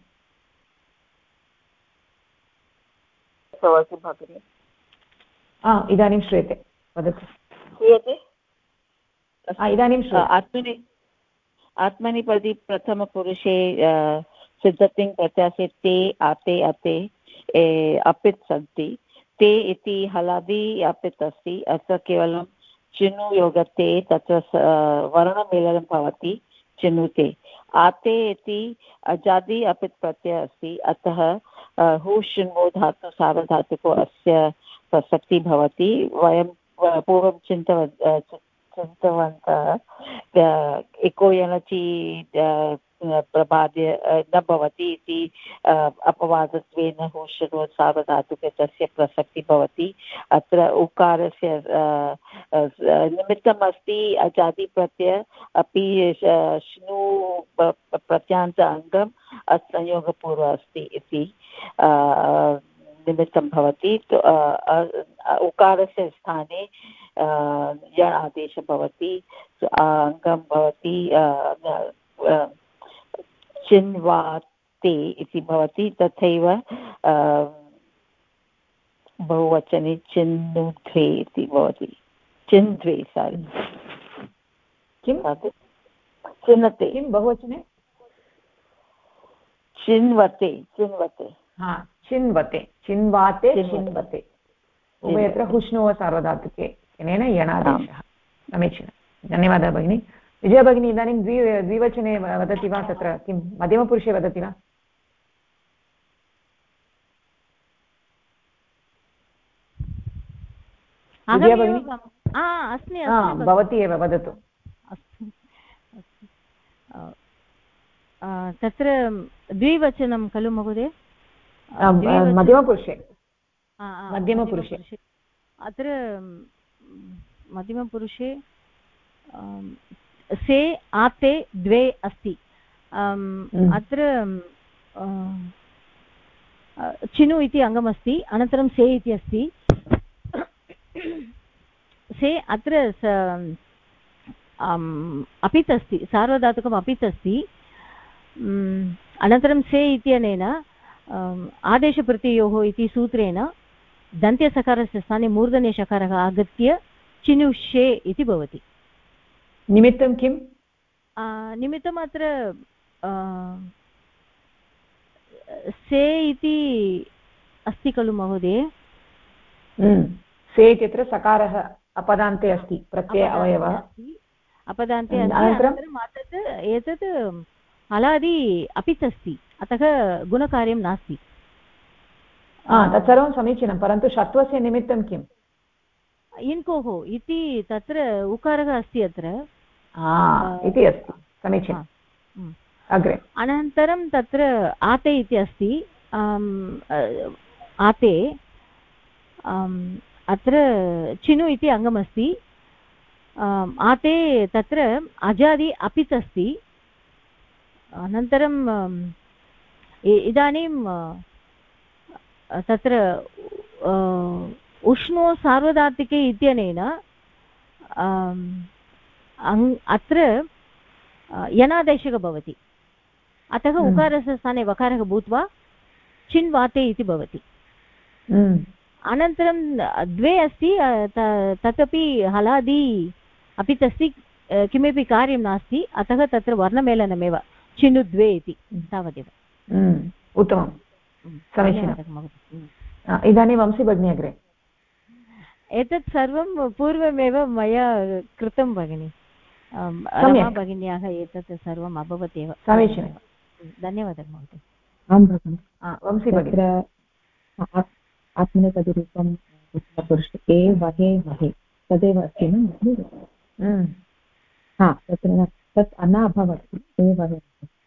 S1: इदानीं श्रूयते, वदतु।
S4: श्रूयते?
S1: इदानीं श्रूयते।
S4: आत्मनेपदी प्रथमपुरुषे सिद्धतिङ् प्रत्यासे ते आते अते अपित् सन्ति। ते इति हलादि अपित् अस्ति, अत्र केवलं चिनु योगते, तत्र वर्णमेलनं भवति, चिनुते। आते इति अजादि अपित् प्रत्ययः अस्ति, अतः हुष्णु धातु सार्वधातुको अस्य प्रसक्तिः भवति। वयं पूर्वं चिन्तवन्तः एको यनचि प्रभाद्य न भवति इति अपवादत्वेन हुष्णु सार्वधातुके तस्य प्रसक्तिः भवति। अत्र उकारस्य निमित्तम् अस्ति अजादिप्रत्यय, अपि श्नु प्रत्यान्त अङ्गम् असंयोगपूर्व अस्ति इति निमित्तं भवति। उकारस्य स्थाने यण् आदेशः भवति, अङ्गं भवति चिन्वाते इति भवति। तथैव बहुवचने चिन्नुद्वे इति भवति चिन्द्वे सारि
S1: किं
S4: चिन्वते
S1: किं बहुवचने
S4: चिन्वते चिन्वते
S1: हा चिन्वते चिन्वाते चिन्वते उभयत्र हुष्णोः सार्वधातुके अनेन यणादेशः समीचीनं धन्यवादः भगिनी विजया भगिनी इदानीं द्विवचने वदति वा तत्र किं मध्यमपुरुषे वदति वा विजया भगिनी भवती एव वदतु
S11: तत्र द्विवचनं खलु महोदय
S1: मध्यमपुरुषे
S11: अत्र मध्यमपुरुषे से आते द्वे अस्ति अत्र चिनु इति अङ्गमस्ति अनन्तरं से इति अस्ति से अत्र अपित् अस्ति सार्वधातुकम् अपित् अस्ति अनन्तरं से इत्यनेन आदेशप्रत्ययोः इति सूत्रेण दन्त्यसकारस्य स्थाने मूर्धन्यषकारः आगत्य चिनुष्ये इति भवति
S1: निमित्तं किं
S11: निमित्तम् अत्र से इति अस्ति खलु महोदय
S1: से इत्यत्र सकारः अपदान्ते अस्ति प्रत्यय अवयवः
S11: अपदान्ते अस्ति अनन्तरम् एतत् हलादि अपित् अस्ति अतः गुणकार्यं नास्ति
S1: तत्सर्वं समीचीनं परन्तु षत्वस्य निमित्तं किम्
S11: इन्कोः इति तत्र उकारः अस्ति अत्र
S1: इति अस्ति समीचीनम् अग्रे
S11: अनन्तरं तत्र आते इति अस्ति आते अत्र चिनु इति अङ्गमस्ति आते तत्र अजादि अपित् अस्ति अनन्तरं इदानीं तत्र उष्णो सार्वधातिके इत्यनेन अत्र यणादेशः भवति अतः उकारस्य स्थाने वकारः भूत्वा चिन्वाते इति भवति अनन्तरं द्वे अस्ति तदपि हलादि अपि तस्ति किमपि कार्यं नास्ति अतः तत्र वर्णमेलनमेव चिनु द्वे इति तावदेव
S1: उत्तमं समीचीनम् इदानीं वंशी भगिनी अग्रे
S11: एतत् सर्वं पूर्वमेव मया कृतं भगिनि रमा भगिन्याः एतत् सर्वम् अभवत् एव
S1: समीचीनं
S11: धन्यवादः महोदय
S4: आं भगिनि
S1: वंशी भगिनी
S4: आत्मनेपदरूपं पुरुष ए वहे महे तदेव अस्ति न तत्र तत् न अभवत् ए वहे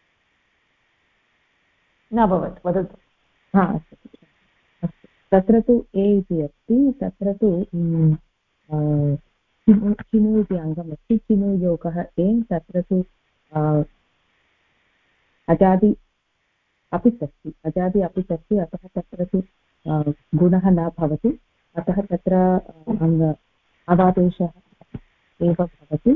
S1: न अभवत् वदतु
S4: अस्तु तत्र तु ए इति अस्ति तत्र तु चिनु इति अङ्गमस्ति चिनु योगः ए तत्र तु अजादि अपित् अस्ति अजादि अपित् अस्ति अतः तत्र तु गुणः न भवति अतः तत्र अवादेशः एव भवति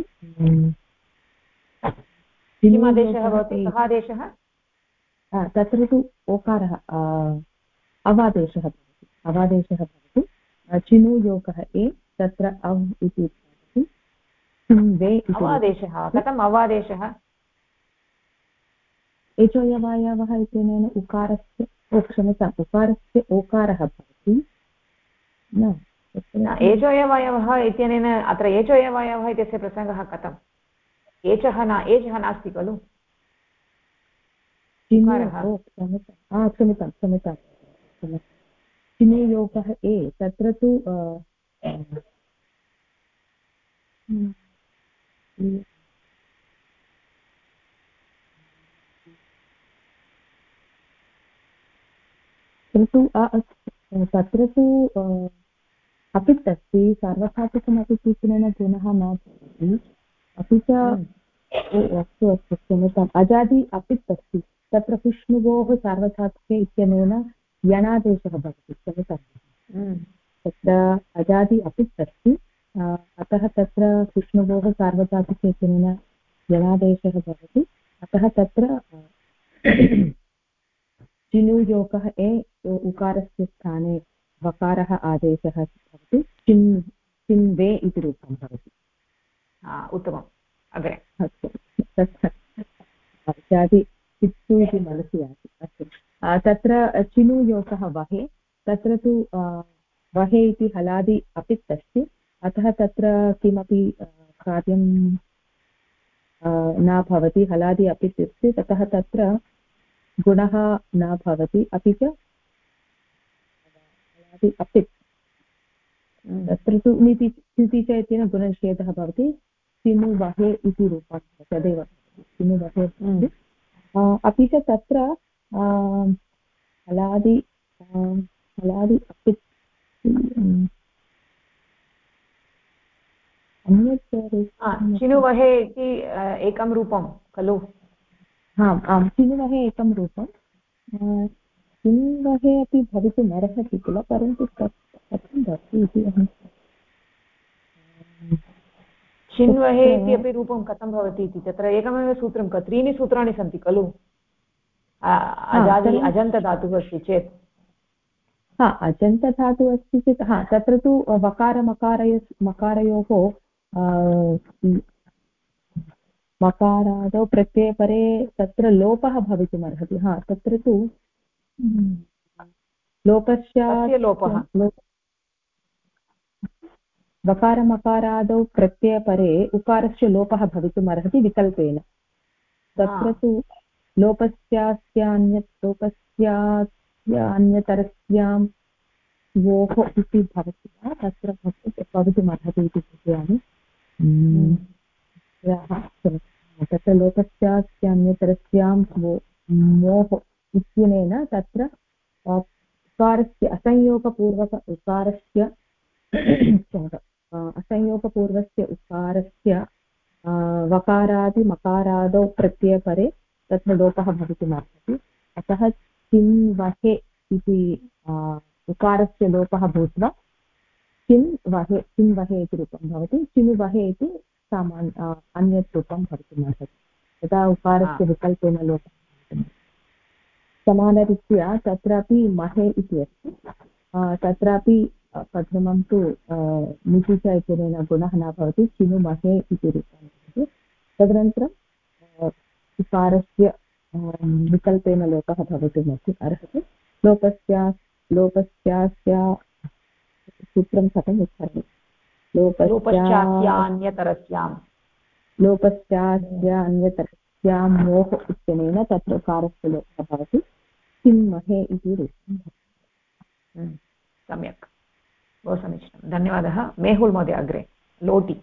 S1: किम् आदेशः भवति कः आदेशः
S4: तत्र तु ओकारः अवादेशः भवति चिनु योगः ए तत्र अव् इति भवति चिन्वे
S1: अवादेशः कथम् अवादेशः
S4: एचोयवायवः इत्यनेन उकारस्य क्षम्यताम् उकारस्य ओकारः भवति न
S1: एचोयवायवः इत्यनेन अत्र एचोयवायवः इत्यस्य प्रसङ्गः कथम् एचः नास्ति खलु
S4: क्षम्यतां चिनुयोगः ए तत्र तु तत्र तु अपित् अस्ति सार्वधातुकमपि सूत्रेण गुणः न भवति अपि च अस्तु क्षम्यताम् अजादि अपित् अस्ति तत्र हुष्णुवोः सार्वधातुके इत्यनेन यणादेशः भवति क्षम्यताम् तत्र अजादि अपित् अस्ति अतः तत्र हुष्णुवोः सार्वधातुके इत्यनेन यणादेशः भवति अतः तत्र चिनुयोगः ए उकारस्य स्थाने वकारः आदेशः भवति चिन्वे इति रूपं भवति।
S1: उत्तमम्। अग्रे
S4: अस्तु इत्यादि चित्तु इति मनसि आसीत्। अस्तु तत्र चिनुयोगः वहे, तत्र तु वहे इति हलादि अपित् अस्ति, अतः तत्र किमपि कार्यं न भवति, हलादि अपित् अस्ति, ततः तत्र गुणः न भवति, अपि च हलादि अपित् तत्र तु नीति च इत्येन गुणनिषेधः भवति। चिनु वहे इति रूपं तदेव चिनु वहे भवति। अपि च तत्र हलादि अपित् अन्यत्
S1: चिनुवहे इति एकं रूपं खलु?
S4: आम् चिनुवहे एकं रूपं, चिन्वहे अपि भवितुम् अर्हति किल, परन्तु कथं भवति इति अहं
S1: चिन्वहे इति अपि रूपं कथं भवति इति तत्र एकमेव सूत्रं, त्रीणि सूत्राणि सन्ति खलु अजन्तधातुः अस्ति चेत्?
S4: अजन्तधातुः अस्ति चेत् तत्र तु मकारयोः मकारादौ प्रत्ययपरे तत्र लोपः भवितुम् अर्हति। तत्र तु लोपस्य
S1: लोपः
S4: वकारमकारादौ प्रत्ययपरे उकारस्य लोपः भवितुम् अर्हति विकल्पेन। तत्र तु लोपस्यान्यतरस्यां योः इति भवति वा, तत्र भवितुम् अर्हति इति चिन्तयामि। तत्र लोपस्यान्यतरस्यां मोः इत्यनेन तत्र उकारस्य असंयोगपूर्वस्य उकारस्य वकारादिमकारादौ प्रत्ययपरे तत्र लोपः भवितुमर्हति। अतः चिन्वहे इति उकारस्य लोपः भूत्वा चिन्वहे इति रूपं भवति। चिनुवहे इति अन्यत् रूपं भवितुमर्हति, यदा उकारस्य विकल्पेन लोपः भवितुमर्हति। समानरीत्या तत्रापि महे इति अस्ति, तत्रापि प्रथमं तु निति च इत्यनेन गुणः न भवति, चिनुमहे इति रूपं भवति। तदनन्तरं उकारस्य विकल्पेन लोपः भवितुमपि अर्हति। लोपस्यास्य सूत्रं कथम् उच्चार्यते? लोपस्यान्यतरस्यां मोः इत्यनेन तत्र उकारस्य लोपः भवति, चिन्महे इति रूपं भवति।
S1: सम्यक्, बहु समीचीनं, धन्यवादः। मेहुल् महोदय अग्रे लोटि।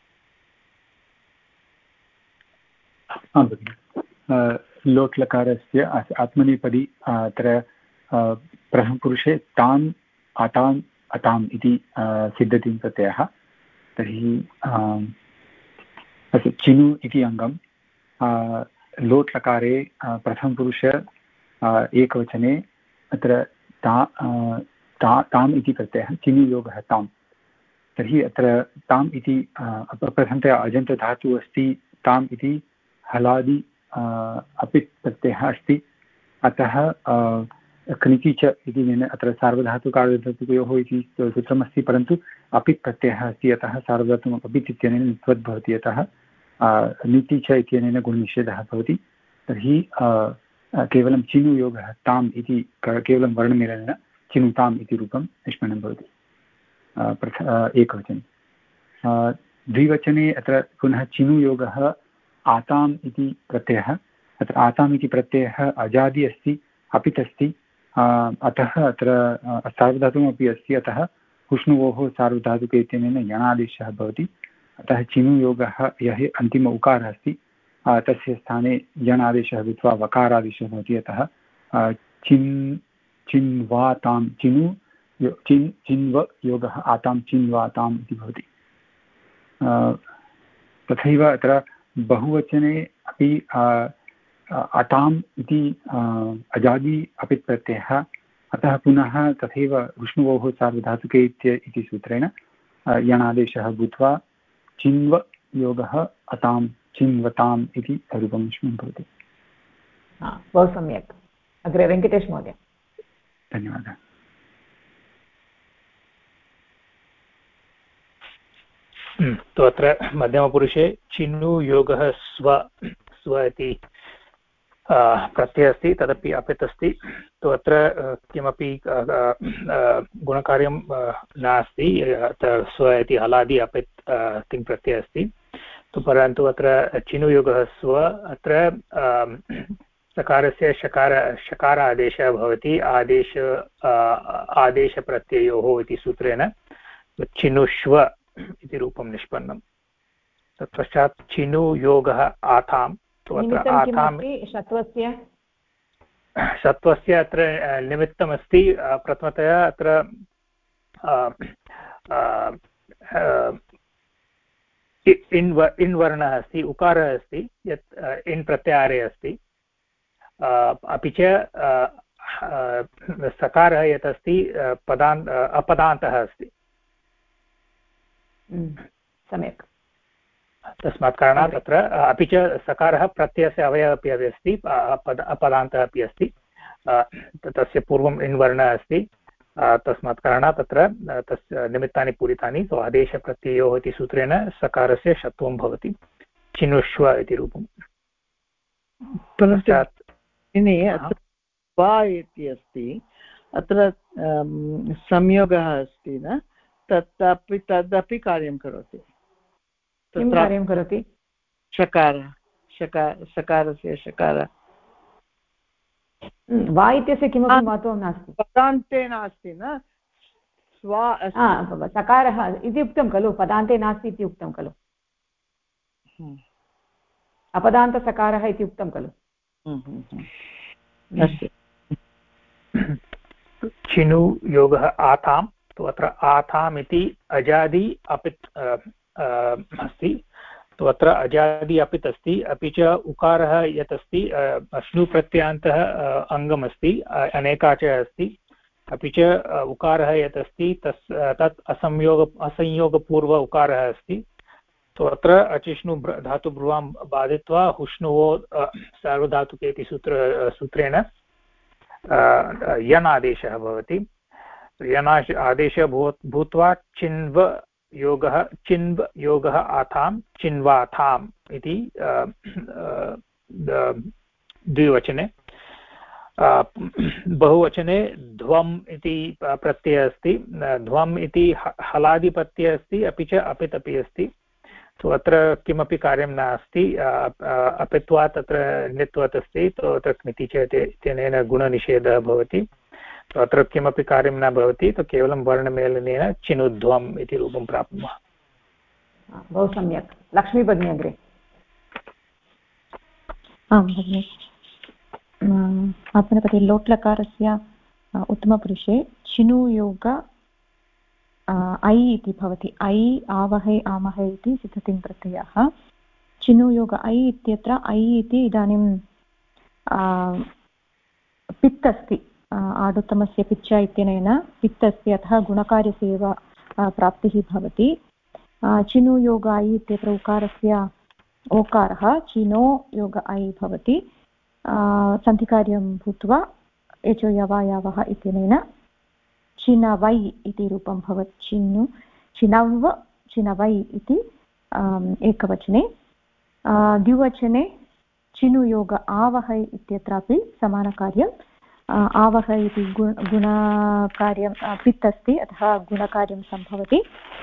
S2: लोट् लकारस्य आत्मनेपदी अत्र प्रथमपुरुषे ताम् अताम् इति सिद्धतिं प्रत्ययः। तर्हि अस्तु, चिनु इति अङ्गं लोट् लकारे प्रथमपुरुष एकवचने अत्र ताम् इति प्रत्ययः, चिनुयोगः ताम्। तर्हि अत्र ताम् इति प्रथमतया अजन्तधातुः अस्ति, ताम् इति हलादि अपित् प्रत्ययः अस्ति, अतः क्निति च इति अत्र सार्वधातुकार्धधातुकयोः इति सूत्रमस्ति, परन्तु अपित् प्रत्ययः अस्ति, अतः सार्वधातुकम् अपित् इत्यनेन नित्वद् भवति, अतः नीति च इत्यनेन गुणनिषेधः भवति। तर्हि केवलं चिनुयोगः ताम् इति केवलं वर्णमेलनेन चिनुताम् इति रूपं निष्पन्नं भवति एकवचने। द्विवचने अत्र पुनः चिनुयोगः आताम् इति प्रत्ययः। अत्र आताम् इति प्रत्ययः अजादि अस्ति, अपित् अस्ति, अतः अत्र सार्वधातुकमपि अस्ति, अतः हुष्णुवोः सार्वधातुके इत्यनेन यणादेशः भवति। अतः चिनुयोगः यः अन्तिम उकारः अस्ति तस्य स्थाने यणादेशः भूत्वा वकारादेशः भवति, अतः चिन्वातां चिन्व योगः आतां चिन्वाताम् इति भवति। तथैव अत्र बहुवचने अपि अताम् इति अजादि अपित् प्रत्ययः, अतः पुनः तथैव विष्णुवोः सार्वधातुके इति सूत्रेण यणादेशः भूत्वा चिन्व योगः अतां चिन्वताम् इति रूपं निष्पन्नं भवति।
S1: बहु सम्यक्। अग्रे वेङ्कटेश महोदय।
S2: धन्यवादः।
S3: तु अत्र मध्यमपुरुषे चिनु योगः स्व स्व इति प्रत्ययः अस्ति, तदपि अपित् अस्ति। तु अत्र किमपि गुणकार्यं नास्ति, स्व इति हलादि अपित् तिङ् प्रत्ययः अस्ति। तु परन्तु अत्र चिनुयोगः स्व, अत्र सकारस्य शकार आदेशः भवति, आदेशप्रत्ययोः इति सूत्रेण चिनुष्व इति रूपं निष्पन्नं। तत्पश्चात् चिनुयोगः आतां, षत्वस्य अत्र निमित्तमस्ति। प्रथमतया अत्र इन् वर्णः अस्ति, उकारः अस्ति, यत् इन् प्रत्याहारे अस्ति। अपि च सकारः यत् अस्ति अपदान्तः अस्ति।
S1: सम्यक्।
S3: तस्मात् कारणात् तत्र अपि च सकारः प्रत्ययस्य अवयवः अपि अस्ति, अपदान्तः अपि अस्ति। तस्य पूर्वम् इन् वर्णः अस्ति, तस्मात् कारणात् तत्र तस्य निमित्तानि पूरितानि। सो आदेशप्रत्ययोः इति सूत्रेण सकारस्य षत्वं भवति, चिनुष्व इति रूपम्।
S7: वा इति अस्ति, अत्र संयोगः अस्ति न, तदपि कार्यं करोति।
S1: किं कार्यं करोति?
S7: सकारस्य शकार।
S1: वा इत्यस्य किमपि महत्वं नास्ति,
S7: पदान्ते नास्ति न,
S1: सकारः इति उक्तं खलु, पदान्ते नास्ति इति उक्तं खलु, अपदान्तसकारः इति उक्तं खलु।
S3: चिनु योगः आतां, तु अत्र आताम् इति अजादि अपित् अस्ति। तु अत्र अजादि अपित् अस्ति, अपि च उकारः यत् अस्ति श्नु प्रत्ययान्तः अङ्गमस्ति, अनेकाचः अस्ति। अपि च उकारः यत् अस्ति तत् असंयोगपूर्व उकारः अस्ति। तु अत्र अचिष्णु धातुभ्रुवां बाधित्वा हुष्णुवो सार्वधातुके इति सूत्रेण यन् आदेशः भवति। आदेशः भूत्वा चिन्व योगः आतां चिन्वाथाम् इति द्विवचने। बहुवचने ध्वम् इति प्रत्ययः अस्ति। ध्वम् इति हलादिप्रत्ययः अस्ति, अपि च अपित् अपि अस्ति। तो अत्र किमपि कार्यं नास्ति, अपित्वा तत्र नित्वत् अस्ति, तो अत्र क्निति चेत् इत्यनेन गुणनिषेधः भवति। तो अत्र किमपि कार्यं न भवति, तो केवलं वर्णमेलनेन चिनुध्वम् इति रूपं प्राप्नुमः।
S1: बहु सम्यक्। लक्ष्मी भगिनी अग्रे।
S6: आं भगिनि, आत्मनेपदे लोट्लकारस्य उत्तमपुरुषे चिनुयोग ऐ इति भवति। ऐ आवहै आमहै इति सिद्धतिङ् प्रत्ययः। चिनुयोग ऐ इत्यत्र ऐ इति इदानीं पित् अस्ति, आडुत्तमस्य पिच्च इत्यनेन पित् अस्ति, अतः गुणकार्यस्य एव प्राप्तिः भवति। चिनुयोग ऐ इत्यत्र उकारस्य ओकारः चिनो योग ऐ भवति, सन्धिकार्यं भूत्वा एचो यवायावः इत्यनेन चिनवै इति रूपं भवति। चिनव चिनवै इति एकवचने। द्विवचने चिनुयोग आवहै इत्यत्रापि समानकार्यं। आवहै इति गुणकार्यं पित् अस्ति, अतः गुणकार्यं सम्भवति।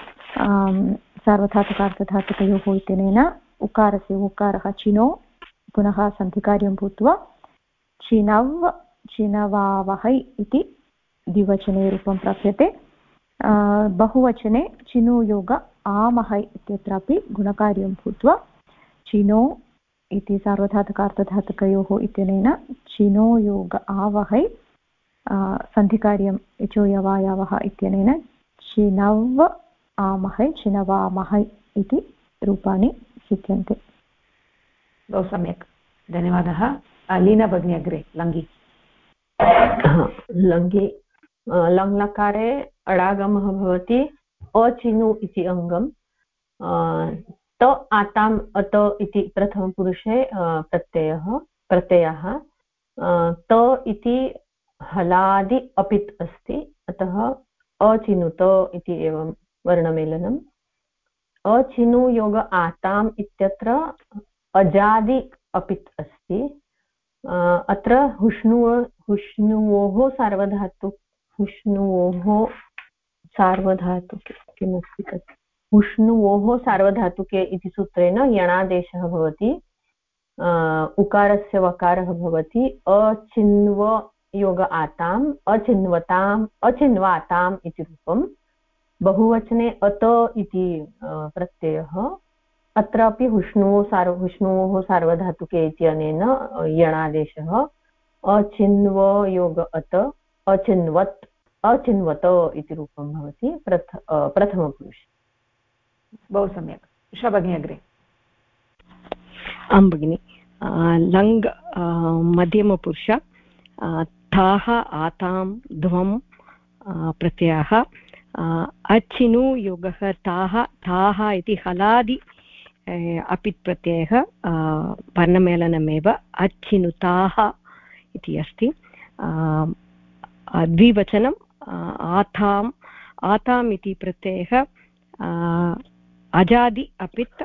S6: सार्वधातुकार्धधातुकयोः इत्यनेन उकारस्य उकारः चिनो पुनः सन्धिकार्यं भूत्वा चिनव चिनवावहै इति द्विवचने रूपं प्राप्यते। बहुवचने चिनुयोग आमहै इत्यत्रापि गुणकार्यं भूत्वा चिनो इति सार्वधातुकार्धधातुकयोः इत्यनेन चिनो योग आवहै, सन्धिकार्यम् इचो यवायावः इत्यनेन चिनव आमहै चिनवामहै इति रूपाणि सिद्ध्यन्ते।
S1: बहु सम्यक्, धन्यवादः। लीना भगिनी अग्रे। लङ्घि
S9: लङ्घि लङ्लकारे अडागमः भवति अचिनु इति अङ्गं। त आताम् अत इति प्रथमपुरुषे प्रत्ययः। त इति हलादि अपित् अस्ति, अतः अचिनुत इति एवं वर्णमेलनं। अचिनुयोग आताम् इत्यत्र अजादि अपित् अस्ति। अत्र हुष्णुवोः सार्वधातुके किमस्ति तत् हुष्णुवोः सार्वधातुके इति सूत्रेण यणादेशः भवति। उकारस्य वकारः भवति अचिन्वयोग आताम् अचिन्वाताम् इति रूपम्। बहुवचने अत इति प्रत्ययः। अत्रापि हुष्णुवोः सार्वधातुके इत्यनेन यणादेशः अचिन्वयोग अत अचिन्वत् अचिन्वत इति रूपं भवति प्रथमपुरुषे।
S1: बहु सम्यक्। उषा भगिनी अग्रे।
S5: आं भगिनि। लङ् मध्यमपुरुष ताः आतां ध्वं प्रत्ययः। अचिनु योगः ताः इति हलादि अपित् प्रत्ययः वर्णमेलनमेव। अचिनुताः इति अस्ति। द्विवचनम् आताम् इति प्रत्ययः अजादि अपित्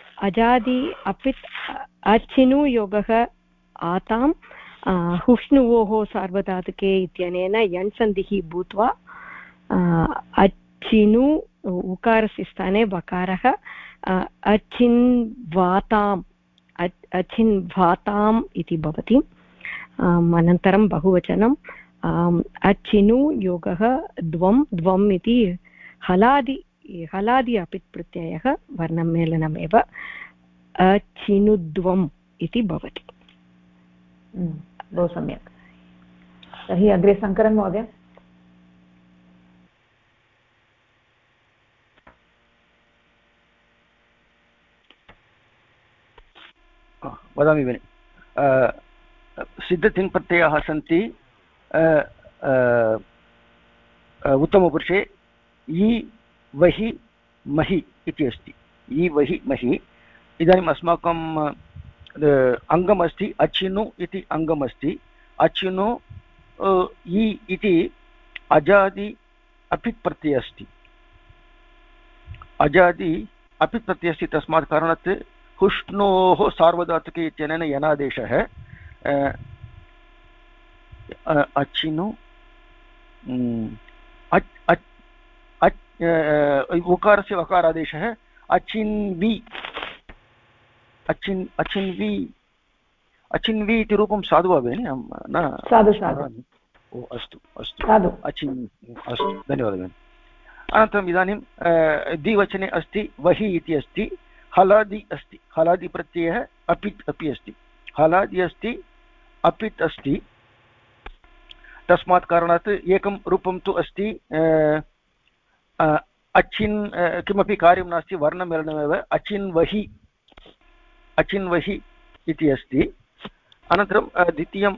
S5: अचिनु योगः आतां हुष्णुवोः सार्वधातुके इत्यनेन यण्सन्धिः भूत्वा अचिनु उकारस्य स्थाने वकारः अचिन्वाताम् इति भवति। अनन्तरं बहुवचनम् अचिनु योगः द्वम् इति हलादि अपित् प्रत्ययः वर्णमेलनमेव। अचिनुद्वम् इति भवति।
S1: बहु सम्यक्। तर्हि अग्रे शङ्करन् महोदय।
S8: वदामि भगिनि। सिद्धतिङ्प्रत्ययाः सन्ति उत्तमपुरुषे इ वहि महि इति अस्ति। इ वहि महि। इदानीम् अस्माकम् अङ्गमस्ति अचिनु इति अङ्गमस्ति। अचिनु इ इति अजादि अपित् प्रत्ययः अस्ति। अजादि अपित् प्रत्ययः अस्ति। तस्मात् कारणात् हुष्णोः सार्वधातुके इत्यनेन यनादेशः अचिनु उकारस्य वकारादेशः अचिन्वि इति रूपं साधु वा भगिनि? न
S1: साधु।
S8: ओ अस्तु अस्तु अस्तु धन्यवादः भगिनि। अनन्तरम् इदानीं द्विवचने अस्ति वहि इति अस्ति। हलादि अस्ति। हलादि प्रत्ययः अपित् अपि अस्ति। हलादि अस्ति अपित् अस्ति। तस्मात् कारणात् एकं रूपं तु अस्ति अचिन् किमपि कार्यं नास्ति वर्णमेलनमेव। अचिन्वहि इति अस्ति। अनन्तरं द्वितीयं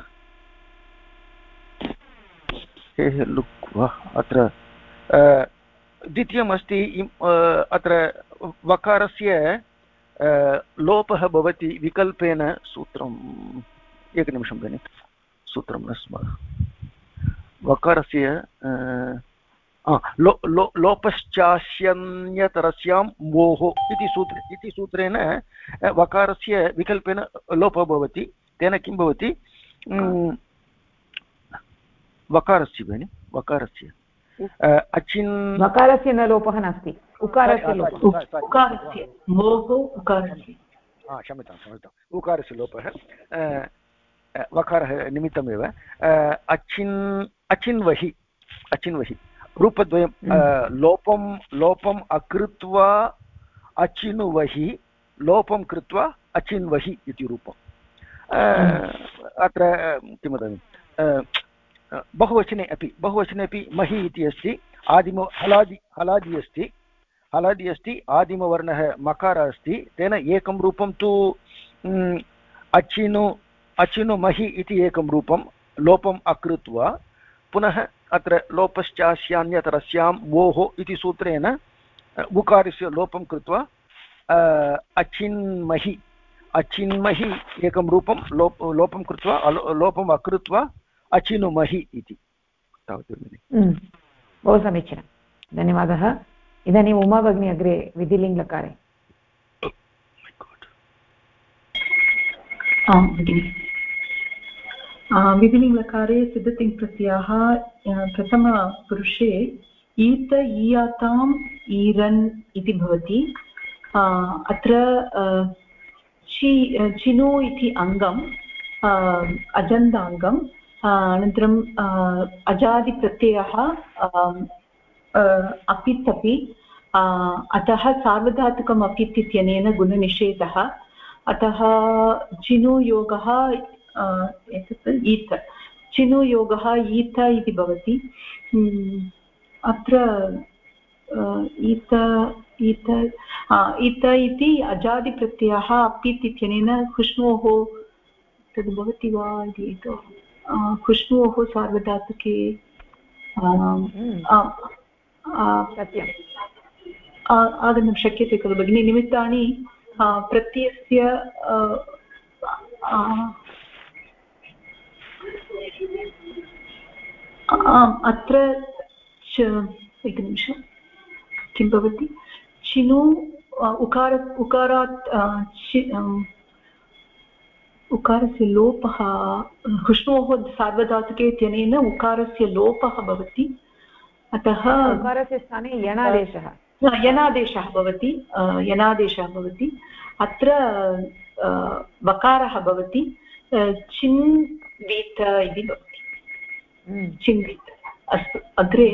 S8: अत्र द्वितीयमस्ति अत्र वकारस्य लोपः भवति विकल्पेन। सूत्रम् एकनिमिषं भगिनि। सूत्रं न स्मरामि। वकारस्य लोपश्चास्यन्यतरस्यां मोः इति सूत्रेण वकारस्य विकल्पेन लोपः भवति। तेन किं भवति? वकारस्य भगिनि वकारस्य
S1: वकारस्य न लोपः नास्ति। उकारस्य
S8: क्षम्यतां उकारस्य लोपः वकारः निमित्तमेव। अचिन्वहि रूपद्वयं। लोपम् अकृत्वा अचिनुवहि, लोपं कृत्वा अचिन्वहि इति रूपम्। अत्र किं वदामि बहुवचने अपि महि इति अस्ति। हलादि अस्ति। आदिमवर्णः मकारः अस्ति। तेन एकं रूपं तु अचिनुमहि इति एकं रूपं लोपम् अकृत्वा। पुनः अत्र लोपश्चास्यान्यतरस्यां वोः इति सूत्रेण उकारस्य लोपं कृत्वा अचिन्महि एकं रूपं लोपं कृत्वा लोपम् अकृत्वा अचिनुमहि इति। तावत्।
S1: बहु समीचीनं, धन्यवादः। इदानीम् उमा भगिनी अग्रे विधिलिङ्गलकारे।
S6: आं भगिनि विधिलिङ्गलकारे सिद्धतिङ्प्रत्ययः प्रथमपुरुषे ईत ईयाताम् ईरन् इति भवति। अत्र चिनु इति अङ्गम् अजन्ताङ्गम् अनन्तरम् अजादिप्रत्ययः अपित् अपि अतः सार्वधातुकम् अपित् इत्यनेन गुणनिषेधः। अतः चिनुयोगः एतत् ईत चिनुयोगः ईत इति भवति। अत्र ईत ईत ईत इति अजादिप्रत्ययः अपित् इत्यनेन खुष्णोः तद् भवति वा इति खुष्णोः सार्वधातुके आगन्तुं शक्यते खलु भगिनि। निमित्तानि प्रत्ययस्य अत्र एकनिमिषं किं भवति चिनु उकारात् उकारस्य लोपः खुष्णोः सार्वधातुके इत्यनेन उकारस्य लोपः भवति। अतः
S1: उकारस्य स्थाने
S6: यणादेशः भवति। अत्र वकारः भवति चिन्वीत इति भवति। चिन्वीत। अस्तु अग्रे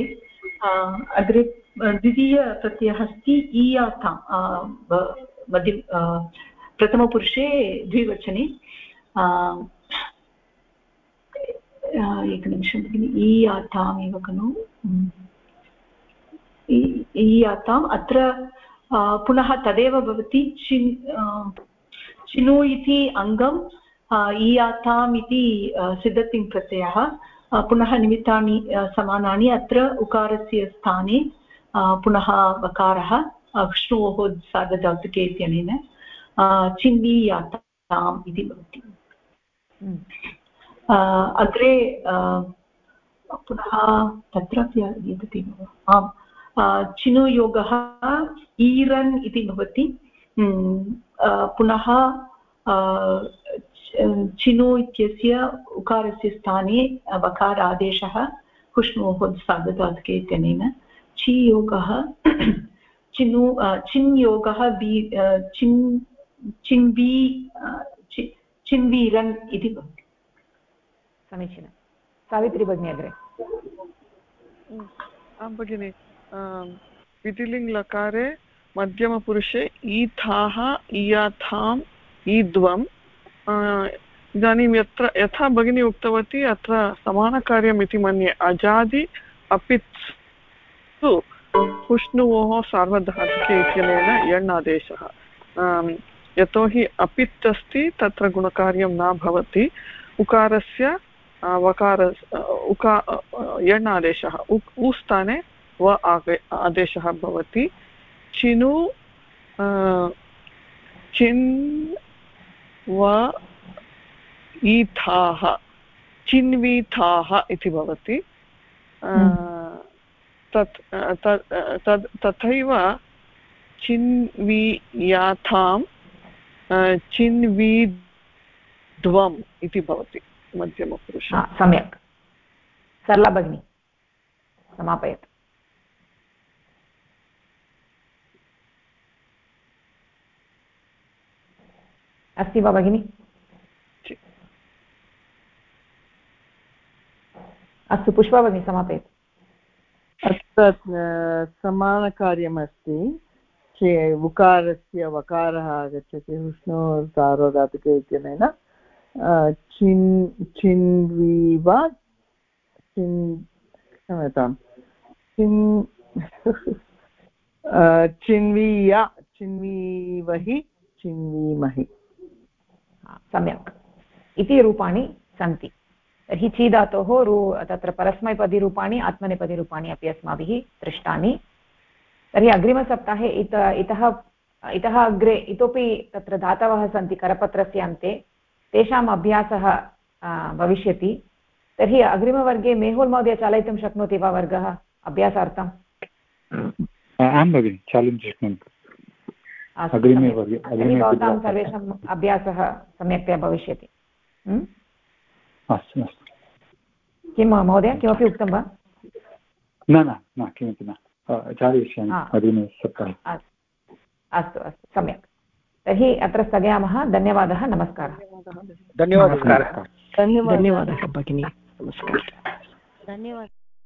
S6: द्वितीयप्रत्ययः अस्ति ईयातां प्रथमपुरुषे द्विवचने। एकनिमिषं भगिनि ईयाताम् एव खलु ईयाताम् अत्र पुनः तदेव भवति चिनु इति अङ्गम् ईयाताम् इति सिद्धतिङ् प्रत्ययः पुनः निमित्तानि समानानि। अत्र उकारस्य स्थाने पुनः वकारः विष्णोः सार्वधातुके इत्यनेन चिन्वीयाताम् इति भवति। अग्रे पुनः तत्रापि एतत् एव आम् चिनुयोगः ईरन् इति भवति। पुनः चिनु इत्यस्य उकारस्य स्थाने वकार आदेशः खुष्णोः सार्वधातुके इत्यनेन चियोगः चिन्योगः चिन्वीरन् इति भवति।
S1: समीचीनं। सावित्री भगिनी अग्रे।
S10: आं भगिनि विधिलिङ्गलकारे मध्यमपुरुषे ईथाः ईयाथाम् ईद्वम्। इदानीं यथा भगिनी उक्तवती अत्र समानकार्यम् इति मन्ये। अजादि अपित् तु खुष्णुवोः सार्वधातुके इत्यनेन यण् आदेशः। यतोहि अपित् अस्ति तत्र गुणकार्यं न भवति। उकारस्य यण् आदेशः उ स्थाने व आदेशः भवति। चिनु चिन् व ईथाः चिन्वीथाः इति भवति। तथैव चिन्वीयाथां चिन्वीद्वम् इति भवति मध्यमपुरुषः।
S1: सम्यक्। सरला भगिनी समापयतु। अस्ति वा भगिनि? अस्तु पुष्पा भगिनी समापयतु।
S7: अत्र समानकार्यमस्ति। उकारस्य वकारः आगच्छति विष्णु सार्वधातुके इत्यनेन चिन्वीवा क्षम्यतां चिन्वीया चिन्वीवहि चिन्वीमहि।
S1: सम्यक्। इति रूपाणि सन्ति। तर्हि ची धातोः तत्र परस्मैपदीरूपाणि आत्मनेपदीरूपाणि अपि अस्माभिः दृष्टानि। तर्हि अग्रिमसप्ताहे इतः अग्रे इतोपि तत्र धातवः सन्ति करपत्रस्य अन्ते, तेषाम् अभ्यासः भविष्यति। तर्हि अग्रिमवर्गे मेहुल् महोदय चालयितुं शक्नोति वा वर्गः अभ्यासार्थं?
S2: आं भगिनि चालयितुं शक्नोमि अग्रिमे
S1: भवतां सर्वेषाम् अभ्यासः सम्यक्तया भविष्यति।
S2: अस्तु अस्तु।
S1: किं महोदय किमपि उक्तं वा?
S2: न न न किमपि न चालयिष्यामि अग्रिमे सप्ताहे।
S1: अस्तु अस्तु सम्यक्। तर्हि अत्र स्थगयामः। धन्यवादः। नमस्कारः।
S8: धन्यवादः
S5: धन्यवादः भगिनी। नमस्कारः। धन्यवादः।